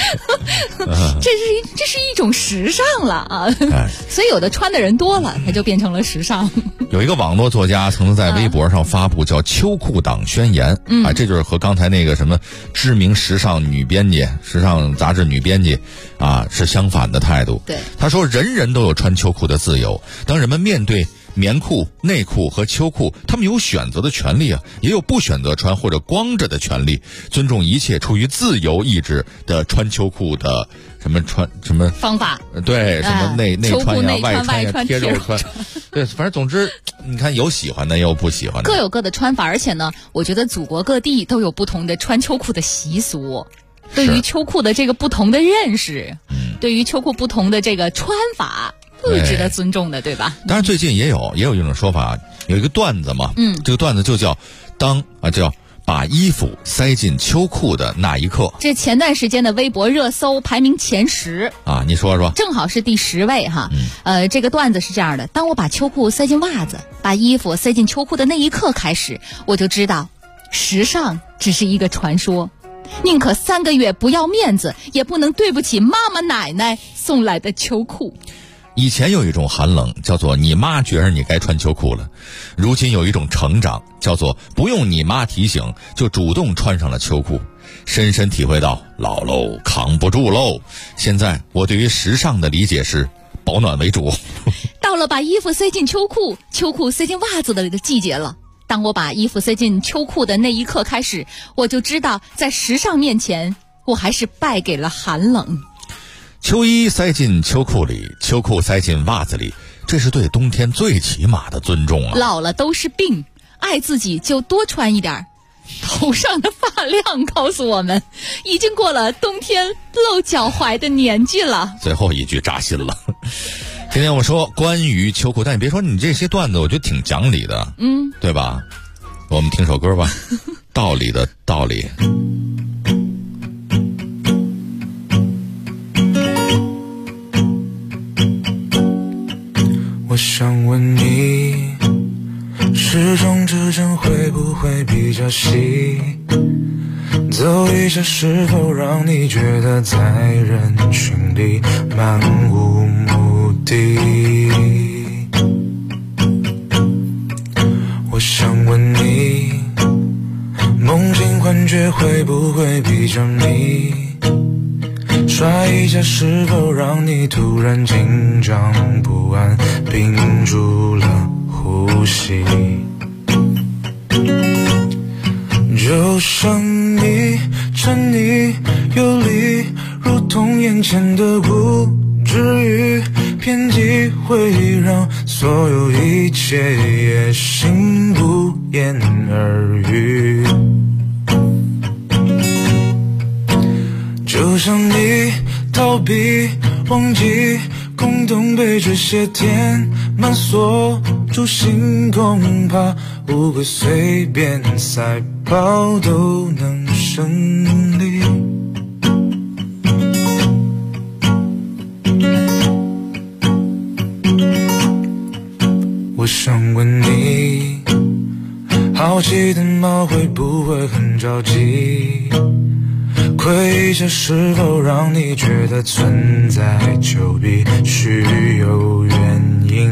这是一种时尚了啊！所以有的穿的人多了，它就变成了时尚。 有一个网络作家曾经在微博上发布叫“秋裤党宣言”，这就是和刚才那个什么知名时尚杂志女编辑是相反的态度。 对， 他说人人都有穿秋裤的自由，当人们面对棉裤、内裤和秋裤，他们有选择的权利也有不选择穿或者光着的权利。尊重一切出于自由意志的穿秋裤的什么方法？ 对，什么内穿呀、外穿呀、贴肉穿，对，反正总之，你看有喜欢的，也有不喜欢的， 各有各的穿法。而且呢，我觉得祖国各地都有不同的穿秋裤的习俗，对于秋裤的这个不同的认识，对于秋裤不同的这个穿法。都是值得尊重的，对吧？ 当然，最近也有一种说法，有一个段子嘛，这个段子就叫叫把衣服塞进秋裤的那一刻。 这前段时间的微博热搜排名前10 你说说， 正好是第10位哈。这个段子是这样的：当我把秋裤塞进袜子，把衣服塞进秋裤的那一刻开始，我就知道，时尚只是一个传说。宁可3个月不要面子，也不能对不起妈妈奶奶送来的秋裤。 以前有一种寒冷叫做你妈觉着你该穿秋裤了，如今有一种成长叫做不用你妈提醒就主动穿上了秋裤，深深体会到老喽扛不住喽。现在我对于时尚的理解是保暖为主。 到了把衣服塞进秋裤，秋裤塞进袜子的季节了。当我把衣服塞进秋裤的那一刻开始，我就知道在时尚面前我还是败给了寒冷。 秋衣塞进秋裤里，秋裤塞进袜子里，这是对冬天最起码的尊重老了都是病，爱自己就多穿一点。头上的发量告诉我们，已经过了冬天露脚踝的年纪了。 最后一句扎心了。今天我说关于秋裤，但你别说你这些段子，我觉得挺讲理的，对吧？我们听首歌吧，道理的道理。 我想问你，时钟指针会不会比较细？走一下是否让你觉得在人群里漫无目的？我想问你，梦境幻觉会不会比较密？摔一下是否让你突然紧张不安，屏住了呼吸？就剩你沉溺游离，如同眼前的无知与偏激，会让所有一切也心不言而喻。就像你逃避忘记，空洞被这些填满锁住心，恐怕乌龟随便赛跑都能胜利。 想问你，好奇的猫会不会很着急？盔甲是否让你觉得存在就必须有原因？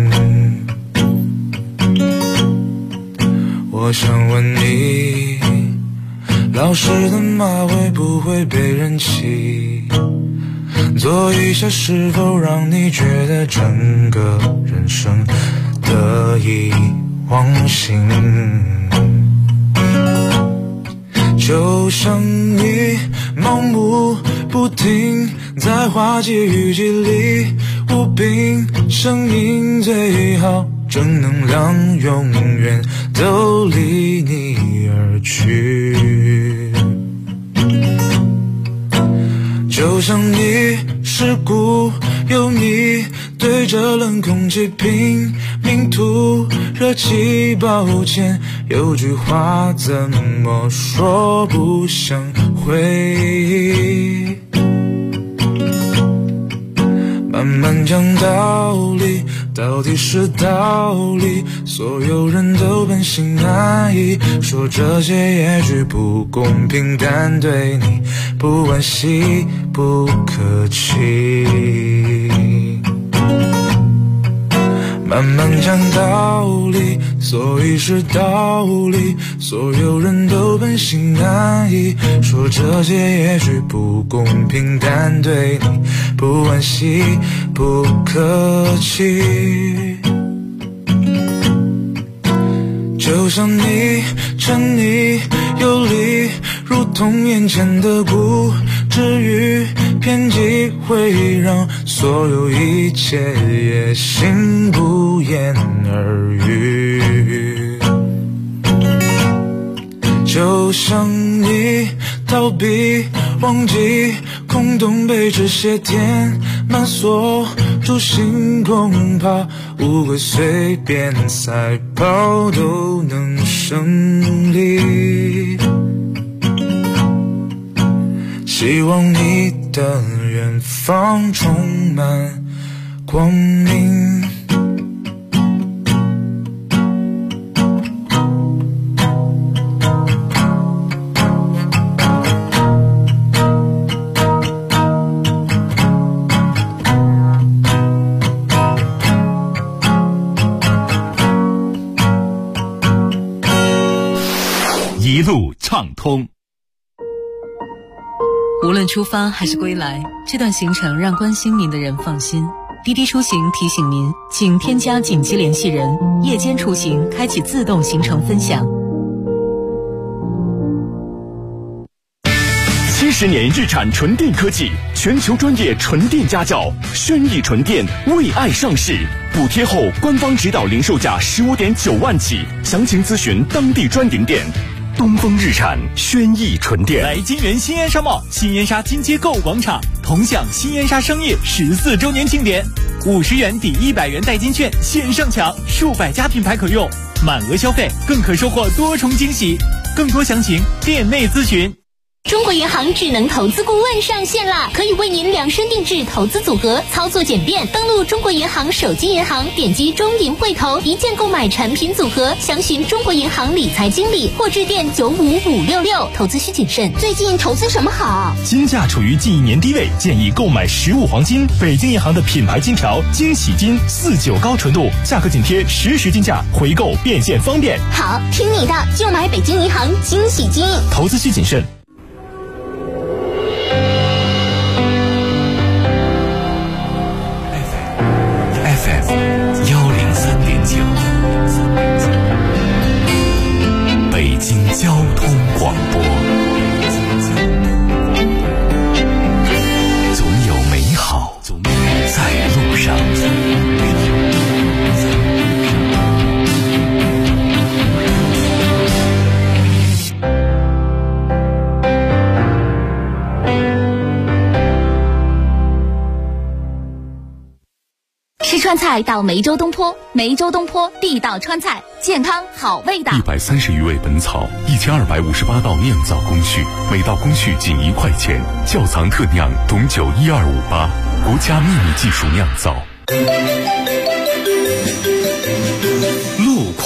我想问你，老实的马会不会被人骑？做一下是否让你觉得整个人生得意忘形？就像你盲目不停在花季雨季里无病呻吟，最好正能量永远都离你而去。就像你是孤有你对着冷空气拼命吐热气，抱歉有句话怎么说不想回忆。慢慢讲道理，到底是道理，所有人都本性难移，说这些也许不公平，但对你不惋惜不客气。慢慢讲道理，所以是道理，所有人都本性难移，说这些也许不公平，但对你不惋惜不客气。就像你沉溺游离，如同眼前的孤至于偏激，会让所有一切也心不言而喻。就像你逃避忘记，空洞被这些填满锁住心，恐怕乌龟随便赛跑都能胜利。希望你的远方充满光明。 一路畅通。 无论出发还是归来，这段行程让关心您的人放心。滴滴出行提醒您，请添加紧急联系人，夜间出行开启自动行程分享。 70年日产纯电科技，全球专业纯电家教，轩逸纯电为爱上市，补贴后官方指导零售价15.9万起，详情咨询当地专营店。东风日产轩逸纯电。 来金源新燕商贸新燕莎金街购物广场，同享新燕莎商业14周年庆典，50元抵100元代金券线上抢，数百家品牌可用，满额消费更可收获多重惊喜。更多详情店内咨询。 中国银行智能投资顾问上线啦，可以为您量身定制投资组合，操作简便。登录中国银行手机银行，点击中银汇投，一键购买产品组合，详询中国银行理财经理或致电95566。投资需谨慎。 最近投资什么好？ 金价处于近1年低位，建议购买实物黄金。北京银行的品牌金条惊喜金49高纯度，价格紧贴实时金价，回购变现方便。 好，听你的，就买北京银行惊喜金。 投资需谨慎。 北京交通广播，总有美好在路上。 吃川菜到梅州东坡，梅州东坡地道川菜，健康好味道。 130余味本草，1258道酿造工序，每道工序仅1块钱，窖藏特酿董酒12588，国家秘密技术酿造。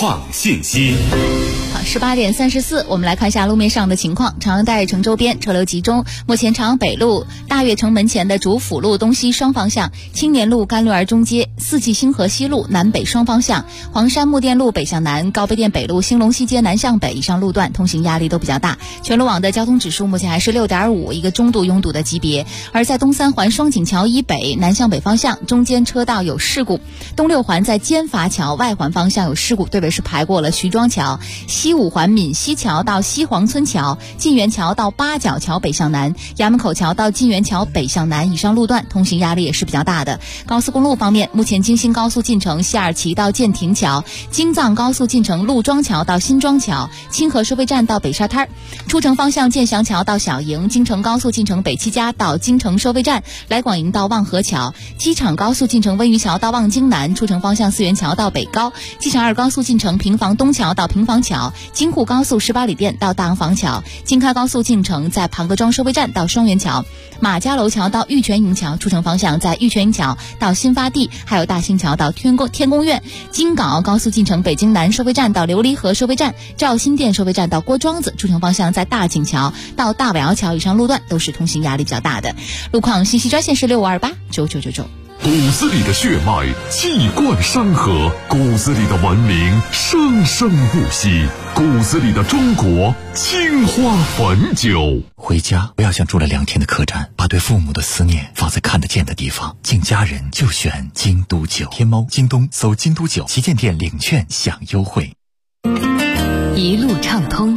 创信息。 好，18点34，我们来看一下路面上的情况。长安大悦城周边车流集中，目前长安北路大悦城门前的主辅路东西双方向，青年路甘露园中街四季星河西路南北双方向，黄山木店路北向南，高碑店北路兴隆西街南向北以上路段通行压力都比较大。全路网的交通指数目前还是6.5，一个中度拥堵的级别。而在东三环双井桥以北南向北方向，中间车道有事故；东六环在尖筏桥外环方向有事故，对尾是排过了徐庄桥；西五环闽西桥到西黄村桥，晋源桥到八角桥北向南，衙门口桥到晋源桥北向南以上路段通行压力也是比较大的。高速公路方面，目前京新高速进城西二旗到建亭桥，京藏高速进城陆庄桥到新庄桥，清河收费站到北沙滩，出城方向建祥桥到小营，京承高速进城北七家到京城收费站，来广营到望河桥，机场高速进城温榆桥到望京南，出城方向四元桥到北高，机场2高速进城平房东桥到平房桥，京沪高速18里店到大洋房桥，京开高速进城在庞各庄收费站到双元桥，马家楼桥到玉泉营桥，出城方向在玉泉营桥到新发地，还有大兴桥到天宫苑，京港澳高速进城北京南收费站到琉璃河收费站，肇新店收费站到郭庄子，出城方向在大井桥到大尾窑桥以上路段都是通行压力比较大的。路况信息专线是65289999。 骨子里的血脉气贯山河，骨子里的文明生生不息，骨子里的中国青花汾酒。 回家不要像住了2天的客栈，把对父母的思念放在看得见的地方。敬家人就选京都酒。天猫、京东搜京都酒旗舰店领券享优惠。 一路畅通。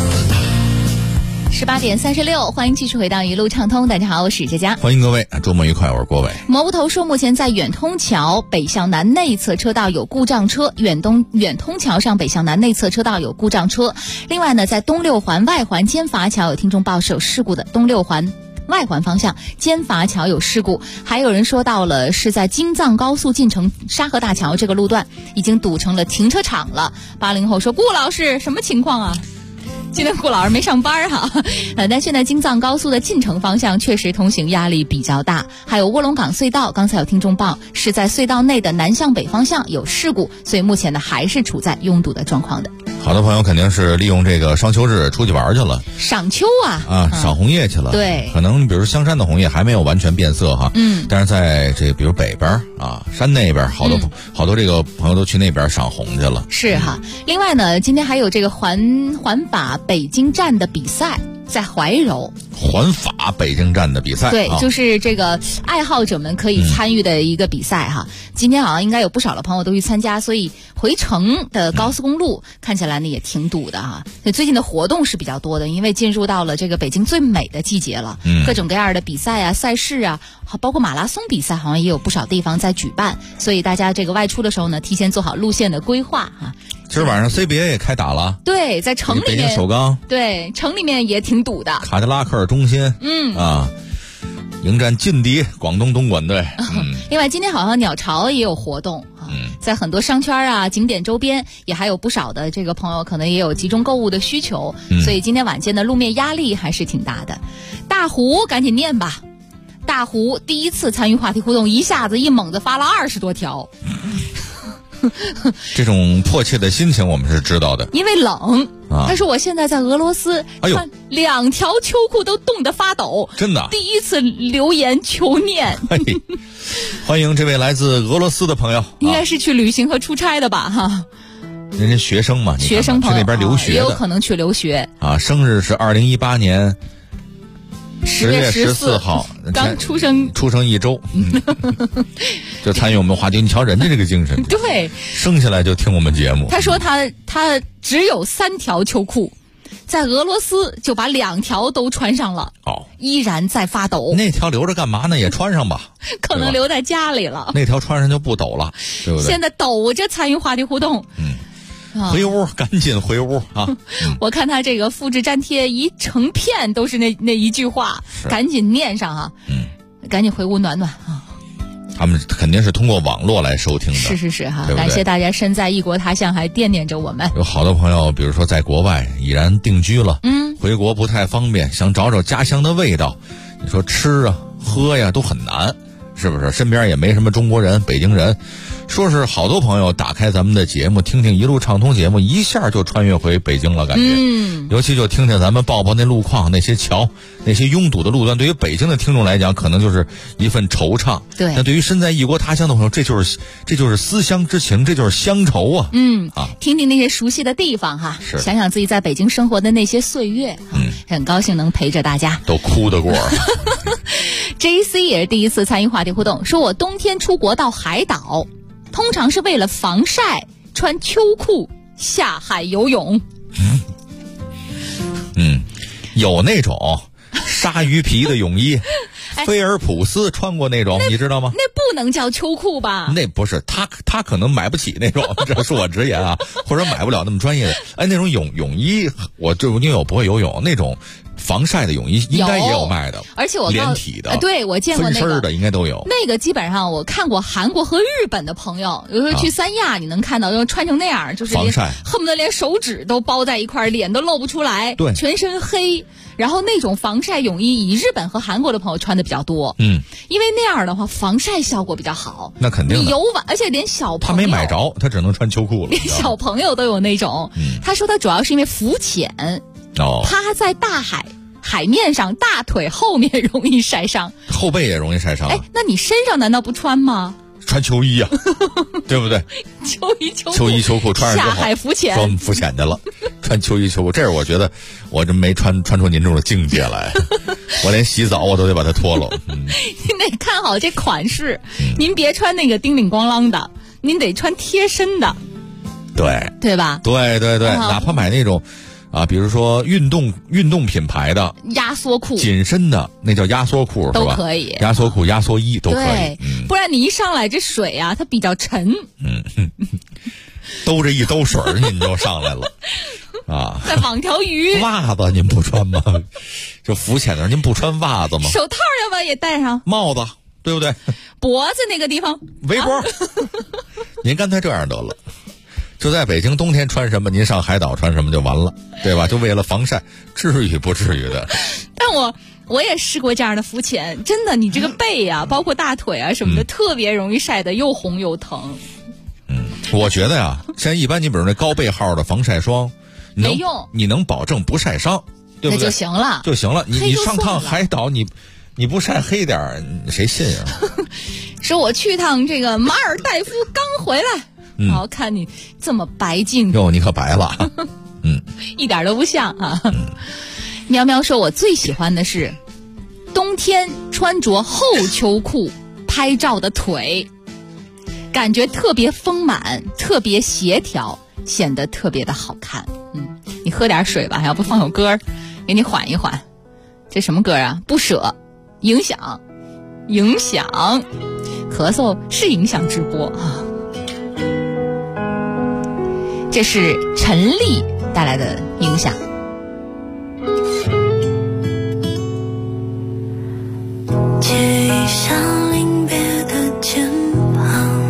18点36，欢迎继续回到一路畅通。大家好，我是佳佳， 欢迎各位，周末愉快，我是郭伟。 蘑菇头说，目前在远通桥北向南内侧车道有故障车，远通桥上北向南内侧车道有故障车。另外呢，在东六环外环尖筏桥有听众报是有事故的，东六环外环方向尖筏桥有事故。还有人说到了是在京藏高速进城沙河大桥这个路段已经堵成了停车场了。80后说，顾老师什么情况啊？今天顾老师没上班哈，但现在京藏高速的进城方向确实通行压力比较大。还有卧龙岗隧道，刚才有听众报是在隧道内的南向北方向有事故，所以目前呢还是处在拥堵的状况的。 好多朋友肯定是利用这个双休日出去玩去了， 赏秋赏红叶去了。 对， 可能比如香山的红叶还没有完全变色哈，但是在这比如北边山那边好多这个朋友都去那边赏红去了。 是哈。另外呢，今天还有这个环法北京站的比赛。在怀柔环法北京站的比赛， 对，就是这个爱好者们可以参与的一个比赛哈。今天好像应该有不少的朋友都去参加，所以回程的高速公路看起来呢也挺堵的哈。最近的活动是比较多的，因为进入到了这个北京最美的季节了，各种各样的比赛啊、赛事啊，包括马拉松比赛，好像也有不少地方在举办，所以大家这个外出的时候呢，提前做好路线的规划哈。 今儿晚上 CBA 也开打了， 对，在城里面， 北京首钢， 对，城里面也挺堵的。 卡迪拉克中心，迎战劲敌广东东莞队。 另外，今天好像鸟巢也有活动在很多商圈啊、景点周边也还有不少的这个朋友可能也有集中购物的需求，所以今天晚间的路面压力还是挺大的。大胡赶紧念吧，大胡第一次参与话题互动，一下子一猛子发了20多条。 这种迫切的心情我们是知道的， 因为冷他说我现在在俄罗斯，穿2条秋裤都冻得发抖， 真的。 第一次留言求念。 欢迎这位来自俄罗斯的朋友， 应该是去旅行和出差的吧哈。 人家学生嘛， 学生朋友去那边留学的， 也有可能去留学生日是2018年10月14号， 刚出生 1周，就参与我们话题。你瞧人家这个精神， 对， 生下来就听我们节目。 他说他只有3条秋裤，在俄罗斯就把2条都穿上了，依然在发抖。 那条留着干嘛呢？也穿上吧， 可能留在家里了。 那条穿上就不抖了，对不对？ 现在抖着参与话题互动。 回屋，赶紧回屋啊！ 我看他这个复制粘贴一成片都是那一句话，赶紧念上啊！赶紧回屋暖暖啊！ 他们肯定是通过网络来收听的， 是哈，感谢大家身在异国他乡还惦念着我们。 有好多朋友，比如说在国外已然定居了，回国不太方便，想找找家乡的味道，你说吃啊、喝呀都很难，是不是？身边也没什么中国人、北京人， 说是好多朋友打开咱们的节目，听听一路畅通节目，一下就穿越回北京了，感觉。尤其就听听咱们报报那路况，那些桥，那些拥堵的路段，对于北京的听众来讲，可能就是一份惆怅。 对。 那对于身在异国他乡的朋友，这就是思乡之情，这就是乡愁啊。 听听那些熟悉的地方哈，想想自己在北京生活的那些岁月，很高兴能陪着大家。 都哭得过。 JC 也是第一次参与话题互动，说我冬天出国到海岛，通常是为了防晒，穿秋裤下海游泳。 有那种鲨鱼皮的泳衣，菲尔普斯穿过那种，你知道吗？ 那不能叫秋裤吧？ 那不是，他可能买不起那种，这恕我直言啊，或者买不了那么专业的。那种泳衣，因为我不会游泳，那种防晒的泳衣应该也有卖的， 而且我连体的， 对，我见过那个分身的应该都有。 那个基本上我看过韩国和日本的朋友，有时候去三亚你能看到，就穿成那样，就是防晒， 恨不得连手指都包在一块，脸都露不出来， 对， 全身黑。然后那种防晒泳衣，以日本和韩国的朋友穿的比较多，因为那样的话防晒效果比较好。 那肯定的。 你游玩，而且连小朋友他没买着，他只能穿秋裤了。 连小朋友都有那种。他说他主要是因为浮潜，他在大海面上，大腿后面容易晒伤， 后背也容易晒伤。 那你身上难道不穿吗？ 穿秋衣啊，对不对？秋衣秋裤穿上之后下海浮潜， 装浮潜去了。穿秋衣秋裤，这是我觉得我这没穿出您这种境界来，我连洗澡我都得把它脱了。 您得看好这款式，您别穿那个叮铃咣啷的，您得穿贴身的，对吧？ 对，哪怕买那种。比如说运动品牌的压缩裤， 紧身的那叫压缩裤， 都可以。 压缩裤、压缩衣都可以。 不然你一上来这水啊，它比较沉。 兜着一兜水您就上来了。 再绑条鱼。 袜子您不穿吗？就浮潜的时候您不穿袜子吗？ 手套要不要也戴上？ 帽子，对不对？ 脖子那个地方。 围脖。您干脆这样得了。就在北京冬天穿什么，您上海岛穿什么就完了，对吧？就为了防晒，至于不至于的。 但我也试过这样的浮潜，真的，你这个背啊，包括大腿啊什么的，特别容易晒得又红又疼。 我觉得呀，现在一般你比如那高倍号的防晒霜， 没用， 你能保证不晒伤，对不对？ 那就行了， 就行了。你上趟海岛，你不晒黑点谁信啊？ 说我去趟这个马尔代夫刚回来。然后看你这么白净， 哟，你可白了， 一点都不像啊。喵喵说，我最喜欢的是冬天穿着厚秋裤拍照的腿，感觉特别丰满，特别协调，显得特别的好看。你喝点水吧，要不放首歌给你缓一缓。这什么歌啊？不舍，影响，咳嗽是影响直播啊。这是陈粒带来的影响。 借一下临别的肩膀，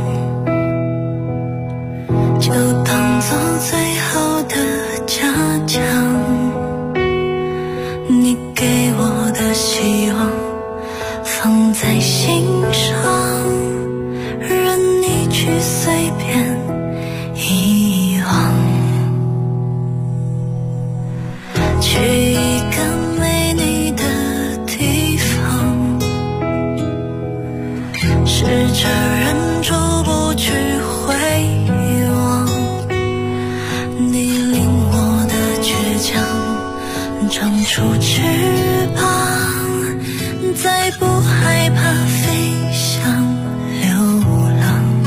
就当做最后的嘉奖。你给我的希望放在心上，任你去随便遗忘，去一个没你的地方，试着忍住不去回望，你令我的倔强长出翅膀，再不害怕飞翔流浪。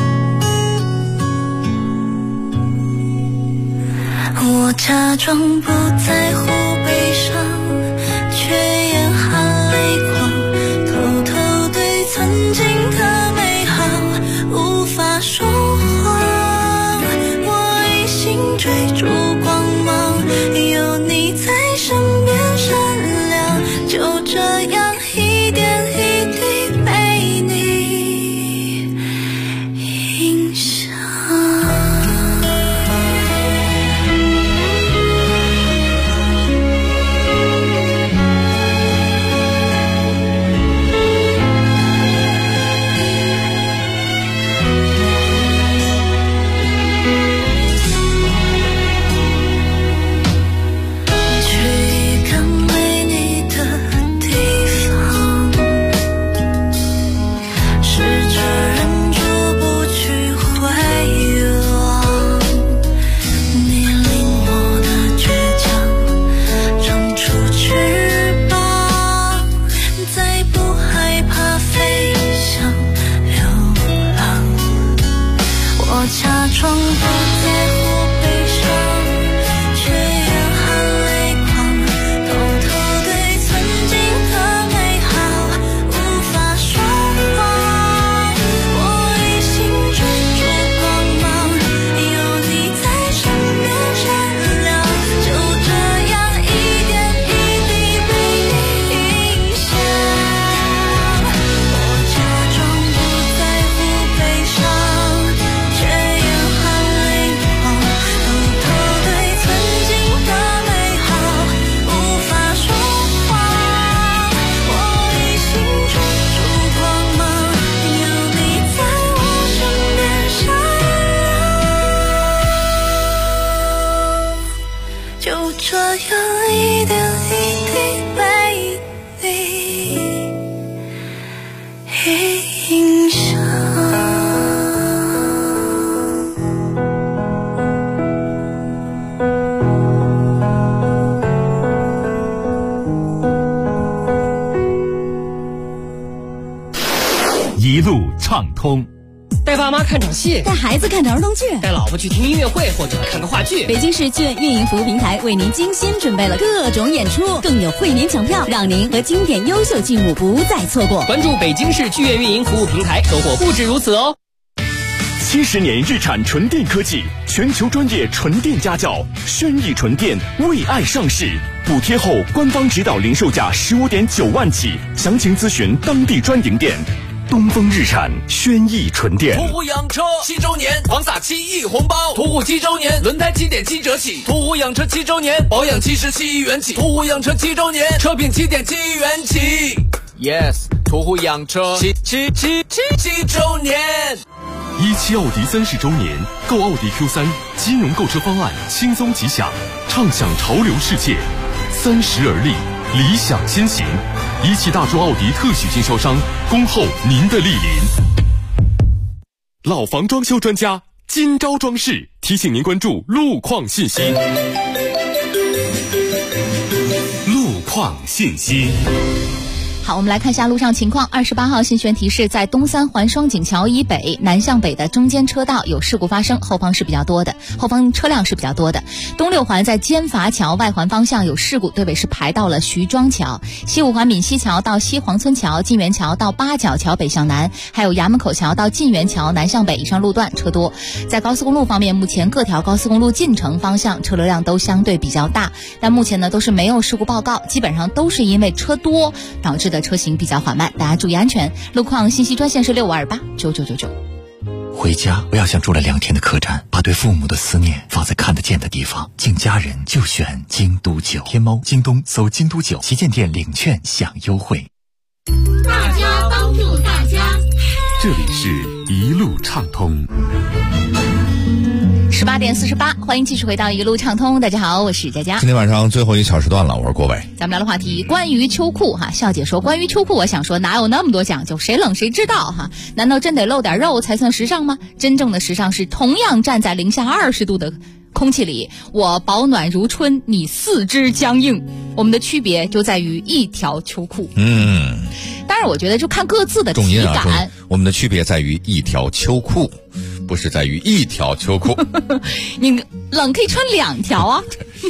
我假装不在乎悲伤，却眼含泪光，偷偷对曾经的美好无法说谎。我一心追逐光芒，有你在身边闪亮，就这样一点一滴被你影响。 畅通。 带爸妈看场戏， 带孩子看场儿童剧， 带老婆去听音乐会或者看个话剧。 北京市剧院运营服务平台为您精心准备了各种演出，更有会员抢票，让您和经典优秀剧目不再错过。 关注北京市剧院运营服务平台，收获不止如此哦。 70年日产纯电科技，全球专业纯电家教，轩逸纯电为爱上市，补贴后官方指导零售价15.9万起，详情咨询当地专营店。东风日产轩逸纯电。 途虎养车7周年，狂撒7亿红包。途虎7周年，轮胎7.7折起。途虎养车7周年，保养77亿元起。途虎养车7周年，车品7.7亿元起。Yes， 途虎养车7周年。 17奥迪30周年，购奥迪 Q3，金融购车方案轻松吉祥，畅享潮流世界。30而立，理想先行。17大众奥迪特许经销商，恭候您的莅临。老房装修专家金招装饰提醒您关注路况信息。路况信息。 好，我们来看一下路上情况。28号新悬提示，在东三环双井桥以北南向北的中间车道有事故发生，后方车辆是比较多的。东六环在尖筏桥外环方向有事故，对北是排到了徐庄桥。西五环闽西桥到西黄村桥、晋源桥到八角桥北向南，还有衙门口桥到晋源桥南向北以上路段车多。在高速公路方面，目前各条高速公路进城方向车流量都相对比较大，但目前呢都是没有事故报告，基本上都是因为车多导致的车行比较缓慢，大家注意安全。路况信息专线是65289999。 回家不要像住了2天的客栈，把对父母的思念放在看得见的地方。敬家人就选京都酒。天猫、京东搜京都酒旗舰店领券享优惠。 大家帮助大家， 这里是一路畅通。 18点48，欢迎继续回到一路畅通。大家好，我是佳佳。 今天晚上最后一小时段了，我是郭伟。 咱们聊的话题关于秋裤哈，笑姐说关于秋裤，我想说哪有那么多讲究，谁冷谁知道哈？难道真得露点肉才算时尚吗？真正的时尚是同样站在零下20度的空气里，我保暖如春，你四肢僵硬。我们的区别就在于一条秋裤。当然我觉得就看各自的体感。 我们的区别在于一条秋裤，不是在于一条秋裤。 你冷可以穿2条啊。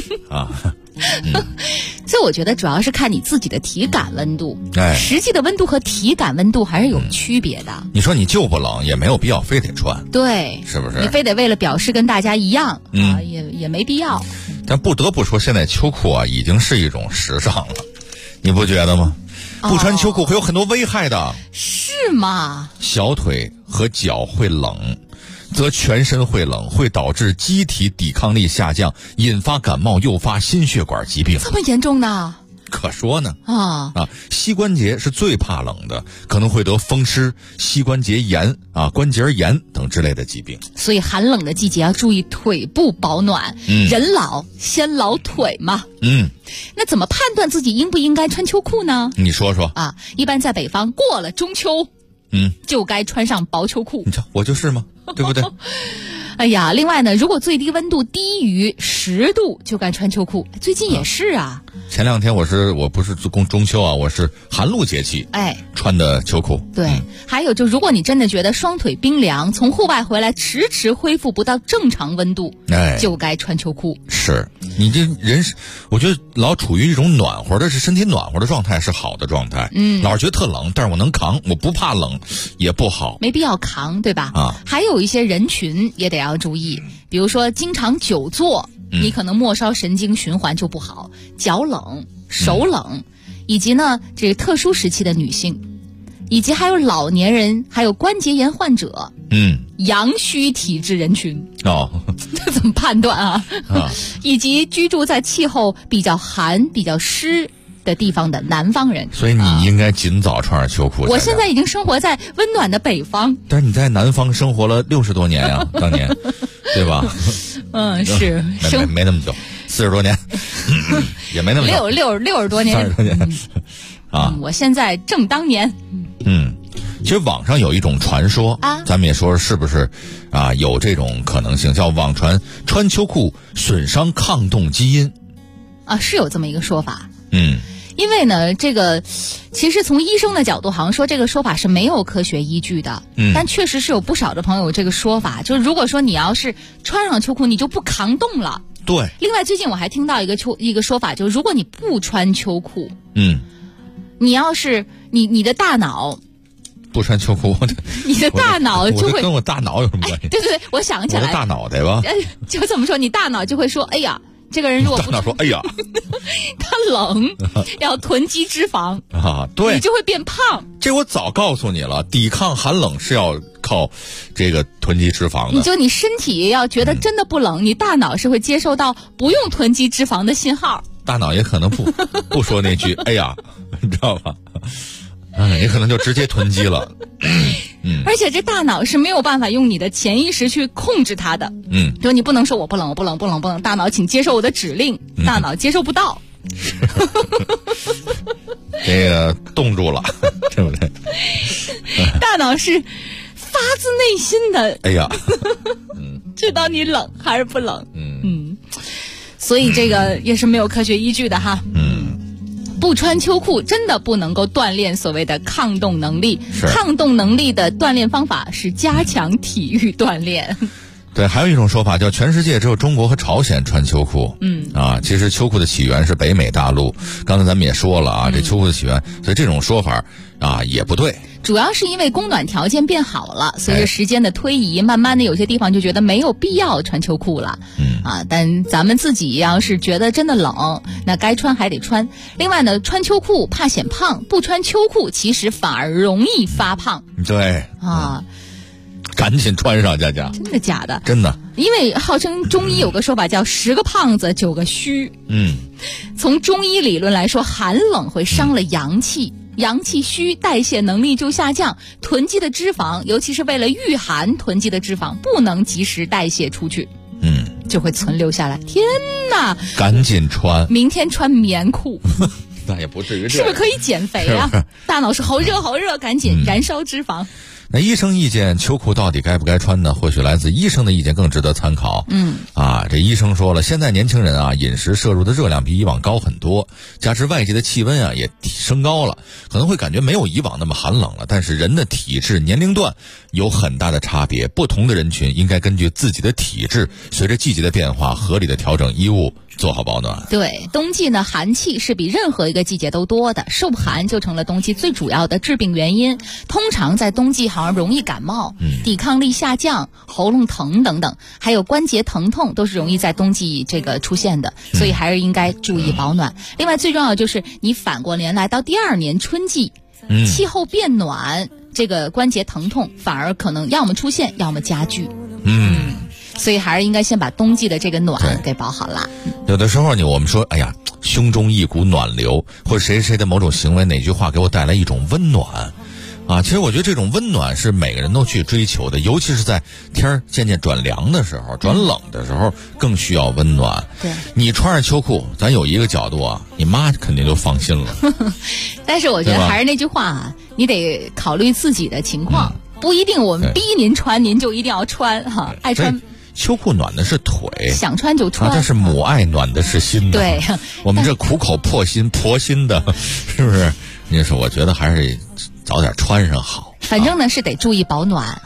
所以我觉得主要是看你自己的体感温度，实际的温度和体感温度还是有区别的。 你说你就不冷，也没有必要非得穿， 对， 是不是？ 你非得为了表示跟大家一样，也没必要。 但不得不说，现在秋裤啊已经是一种时尚了，你不觉得吗？不穿秋裤会有很多危害的。 是吗？ 小腿和脚会冷，则全身会冷，会导致机体抵抗力下降，引发感冒，诱发心血管疾病。 这么严重呢？ 可说呢。膝关节是最怕冷的，可能会得风湿、膝关节炎关节炎等之类的疾病。 所以寒冷的季节要注意腿部保暖。人老先老腿嘛。那怎么判断自己应不应该穿秋裤呢？ 你说说一般在北方过了中秋，就该穿上薄秋裤。 你瞧，我就是嘛，对不对？ 哎呀，另外呢，如果最低温度低于10度，就该穿秋裤。最近也是啊。 前2天我不是中秋啊，我是寒露节气，穿的秋裤。 对，还有就如果你真的觉得双腿冰凉，从户外回来迟迟恢复不到正常温度，就该穿秋裤。 是你这人，我觉得老处于一种暖和的，是身体暖和的状态是好的状态。老是觉得特冷，但是我能扛，我不怕冷也不好， 没必要扛，对吧？还有一些人群也得要注意，比如说经常久坐，你可能末梢神经循环就不好，脚冷、手冷，以及呢这个特殊时期的女性，以及还有老年人，还有关节炎患者，阳虚体质人群。这怎么判断啊？以及居住在气候比较寒、比较湿的地方的南方人。 所以你应该尽早穿上秋裤。 我现在已经生活在温暖的北方， 但是你在南方生活了60多年呀，当年，对吧？ 是没那么久，40多年，也没那么久 ，60多年，30 多年我现在正当年。 其实网上有一种传说咱们也说是不是有这种可能性，叫网传穿秋裤损伤抗冻基因是有这么一个说法。 因为呢，这个其实从医生的角度，好像说这个说法是没有科学依据的。但确实是有不少的朋友有这个说法，就是如果说你要是穿上秋裤，你就不抗冻了。 对。 另外，最近我还听到一个说法，就是如果你不穿秋裤，你要是你的大脑。 不穿秋裤， 你的大脑就会跟我大脑有什么关系？ 对对对，我想起来， 我的大脑袋吧。 就这么说，你大脑就会说：“哎呀，这个人如果不大脑说，哎呀， 他冷，要囤积脂肪啊，对， 你就会变胖。 这我早告诉你了，抵抗寒冷是要靠这个囤积脂肪的。 你身体要觉得真的不冷，你大脑是会接受到不用囤积脂肪的信号。 大脑也可能不说那句，哎呀，你知道吧？也可能就直接囤积了。 而且这大脑是没有办法用你的潜意识去控制它的。就你不能说我不冷，我不冷，不冷，不冷，大脑请接受我的指令，大脑接受不到。 这个冻住了，对不对？ 大脑是发自内心的， 哎呀， 知道你冷还是不冷。所以这个也是没有科学依据的哈。不穿秋裤真的不能够锻炼所谓的抗冻能力。抗冻能力的锻炼方法是加强体育锻炼。 对，还有一种说法叫全世界只有中国和朝鲜穿秋裤。其实秋裤的起源是北美大陆。刚才咱们也说了啊，这秋裤的起源，所以这种说法也不对。 主要是因为供暖条件变好了，随着时间的推移，慢慢的有些地方就觉得没有必要穿秋裤了。但咱们自己要是觉得真的冷，那该穿还得穿。另外呢，穿秋裤怕显胖，不穿秋裤其实反而容易发胖。 对赶紧穿上，佳佳。 真的假的？ 真的。 因为号称中医有个说法叫10个胖子9个虚。从中医理论来说，寒冷会伤了阳气。阳气虚，代谢能力就下降，囤积的脂肪，尤其是为了御寒囤积的脂肪，不能及时代谢出去，就会存留下来。天哪！ 赶紧穿， 明天穿棉裤。 那也不至于这样， 是不是可以减肥啊？大脑说好热好热，赶紧燃烧脂肪。 那医生意见秋裤到底该不该穿呢？或许来自医生的意见更值得参考。这医生说了，现在年轻人饮食摄入的热量比以往高很多，加之外界的气温也升高了，可能会感觉没有以往那么寒冷了。但是人的体质、年龄段有很大的差别，不同的人群应该根据自己的体质，随着季节的变化，合理的调整衣物，做好保暖。 对，冬季呢，寒气是比任何一个季节都多的，受寒就成了冬季最主要的致病原因。通常在冬季好像容易感冒，抵抗力下降，喉咙疼等等，还有关节疼痛都是容易在冬季这个出现的，所以还是应该注意保暖。另外最重要的就是你反过年来到第2年春季，气候变暖，这个关节疼痛反而可能要么出现，要么加剧。所以还是应该先把冬季的这个暖给保好了。 有的时候我们说，哎呀，胸中一股暖流，或者谁的某种行为，哪句话给我带来一种温暖其实我觉得这种温暖是每个人都去追求的，尤其是在天渐渐转凉的时候，转冷的时候更需要温暖。 对， 你穿上秋裤，咱有一个角度你妈肯定就放心了。 但是我觉得还是那句话你得考虑自己的情况，不一定我们逼您穿您就一定要穿爱穿秋裤暖的是腿， 想穿就穿， 但是母爱暖的是心的。 对， 我们这苦口婆心的，是不是？你说，我觉得还是早点穿上好。 反正呢是得注意保暖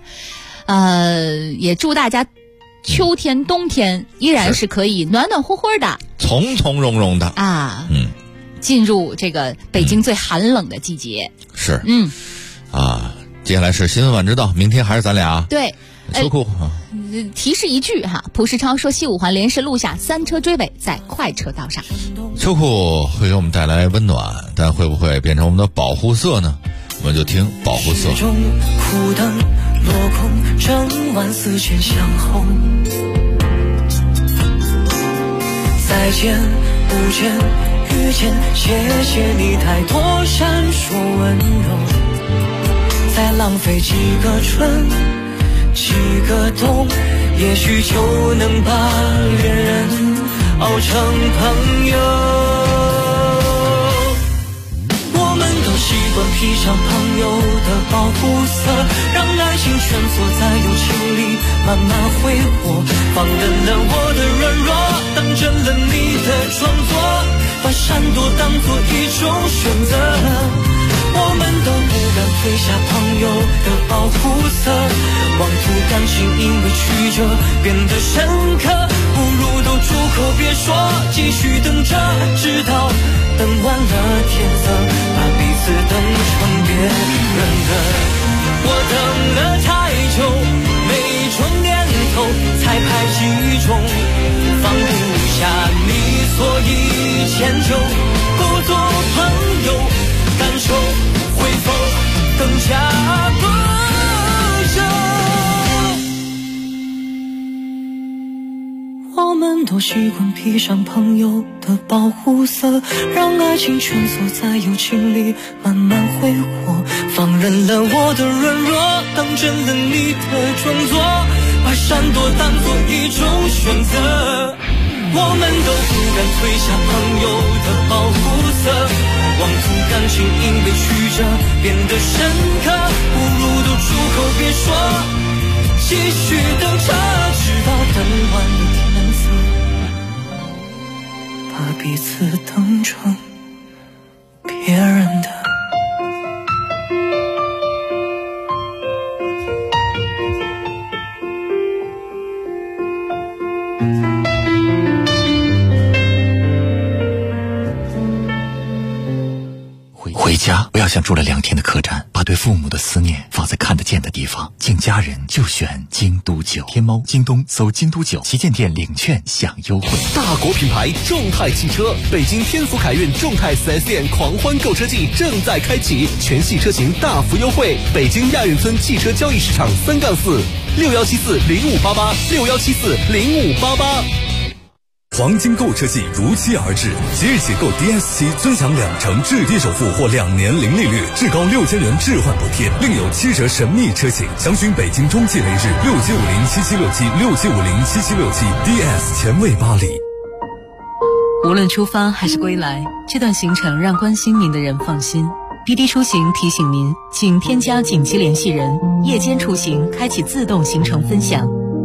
也祝大家秋天、冬天依然是可以暖暖和和的， 从从容容的进入这个北京最寒冷的季节。 是，接下来是新闻晚知道，明天还是咱俩对。 秋裤提示一句蒲世超说西五环连市路下3车追尾在快车道上。 秋裤会给我们带来温暖，但会不会变成我们的保护色呢？我们就听保护色。 苦灯落空，整晚思卷相红。再见不见遇见，谢谢你太多闪烁温柔，再浪费几个春几个冬，也许就能把恋人熬成朋友。我们都习惯披上朋友的保护色，让爱情蜷缩在友情里慢慢挥霍，放任了我的软弱，当真了你的装作，把伤闪躲当作一种选择。我们都不敢褪下朋友的保护色，妄图感情因为曲折变得深刻，不如都住口别说，继续等着，直到等完了天色，把彼此等成别人的。我等了太久，每种念头才排几种，放不下你，所以迁就，不做朋友，感受会否更加不舍？我们都习惯披上朋友的保护色，让爱情蜷缩在友情里慢慢挥霍，放任了我的软弱，当真了你的装作，把闪躲当作一种选择。我们都不敢褪下朋友的保护色，妄图感情因为曲折变得深刻，不如都住口别说，继续等着，直到等完了天色，把彼此等成别人的。 回家不要像住了2天的客栈，把对父母的思念放在看得见的地方。敬家人就选京都酒。天猫、京东搜京都酒旗舰店领券享优惠。 大国品牌众泰汽车，北京天府凯运众泰 4S 店狂欢购车季正在开启，全系车型大幅优惠。北京亚运村汽车交易市场3-461740588，61740588。 黄金购车季如期而至，即日起购 DS7尊享2成置低首付或2年零利率，至高6000元置换补贴，另有7折神秘车型。详询北京中汽雷日67507767，67507767 DS 前卫巴黎。 无论出发还是归来，这段行程让关心您的人放心。滴滴出行提醒您，请添加紧急联系人，夜间出行开启自动行程分享。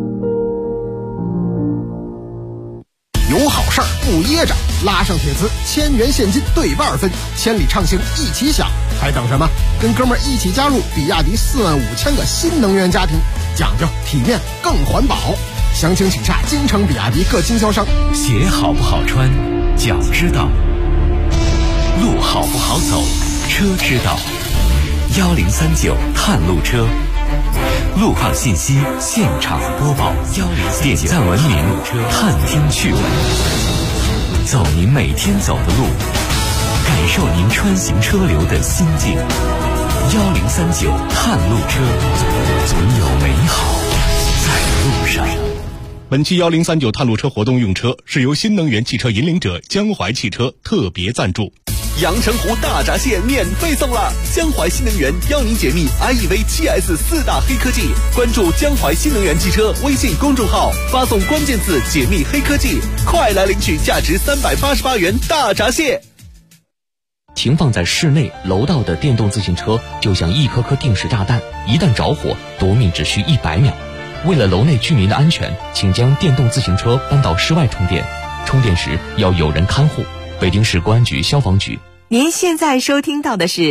有好事儿不噎着，拉上铁磁，1000元现金对半分，千里畅行一起享，还等什么？跟哥们儿一起加入比亚迪45000个新能源家庭，讲究体面更环保。详情请洽京城比亚迪各经销商。 鞋好不好穿，脚知道；路好不好走，车知道。1039探路车，路况信息现场播报，点赞文明，探听趣闻，走您每天走的路，感受您穿行车流的心境。1039探路车，总有美好在路上。 本期1039探路车活动用车是由新能源汽车引领者江淮汽车特别赞助。 阳澄湖大闸蟹免费送了，江淮新能源邀您解密 IEV 7S 4大黑科技，关注江淮新能源汽车微信公众号，发送关键字解密黑科技，快来领取价值388元大闸蟹。 停放在室内楼道的电动自行车就像一颗颗定时炸弹，一旦着火夺命只需100秒。为了楼内居民的安全，请将电动自行车搬到室外充电，充电时要有人看护。北京市公安局消防局。 您现在收听到的是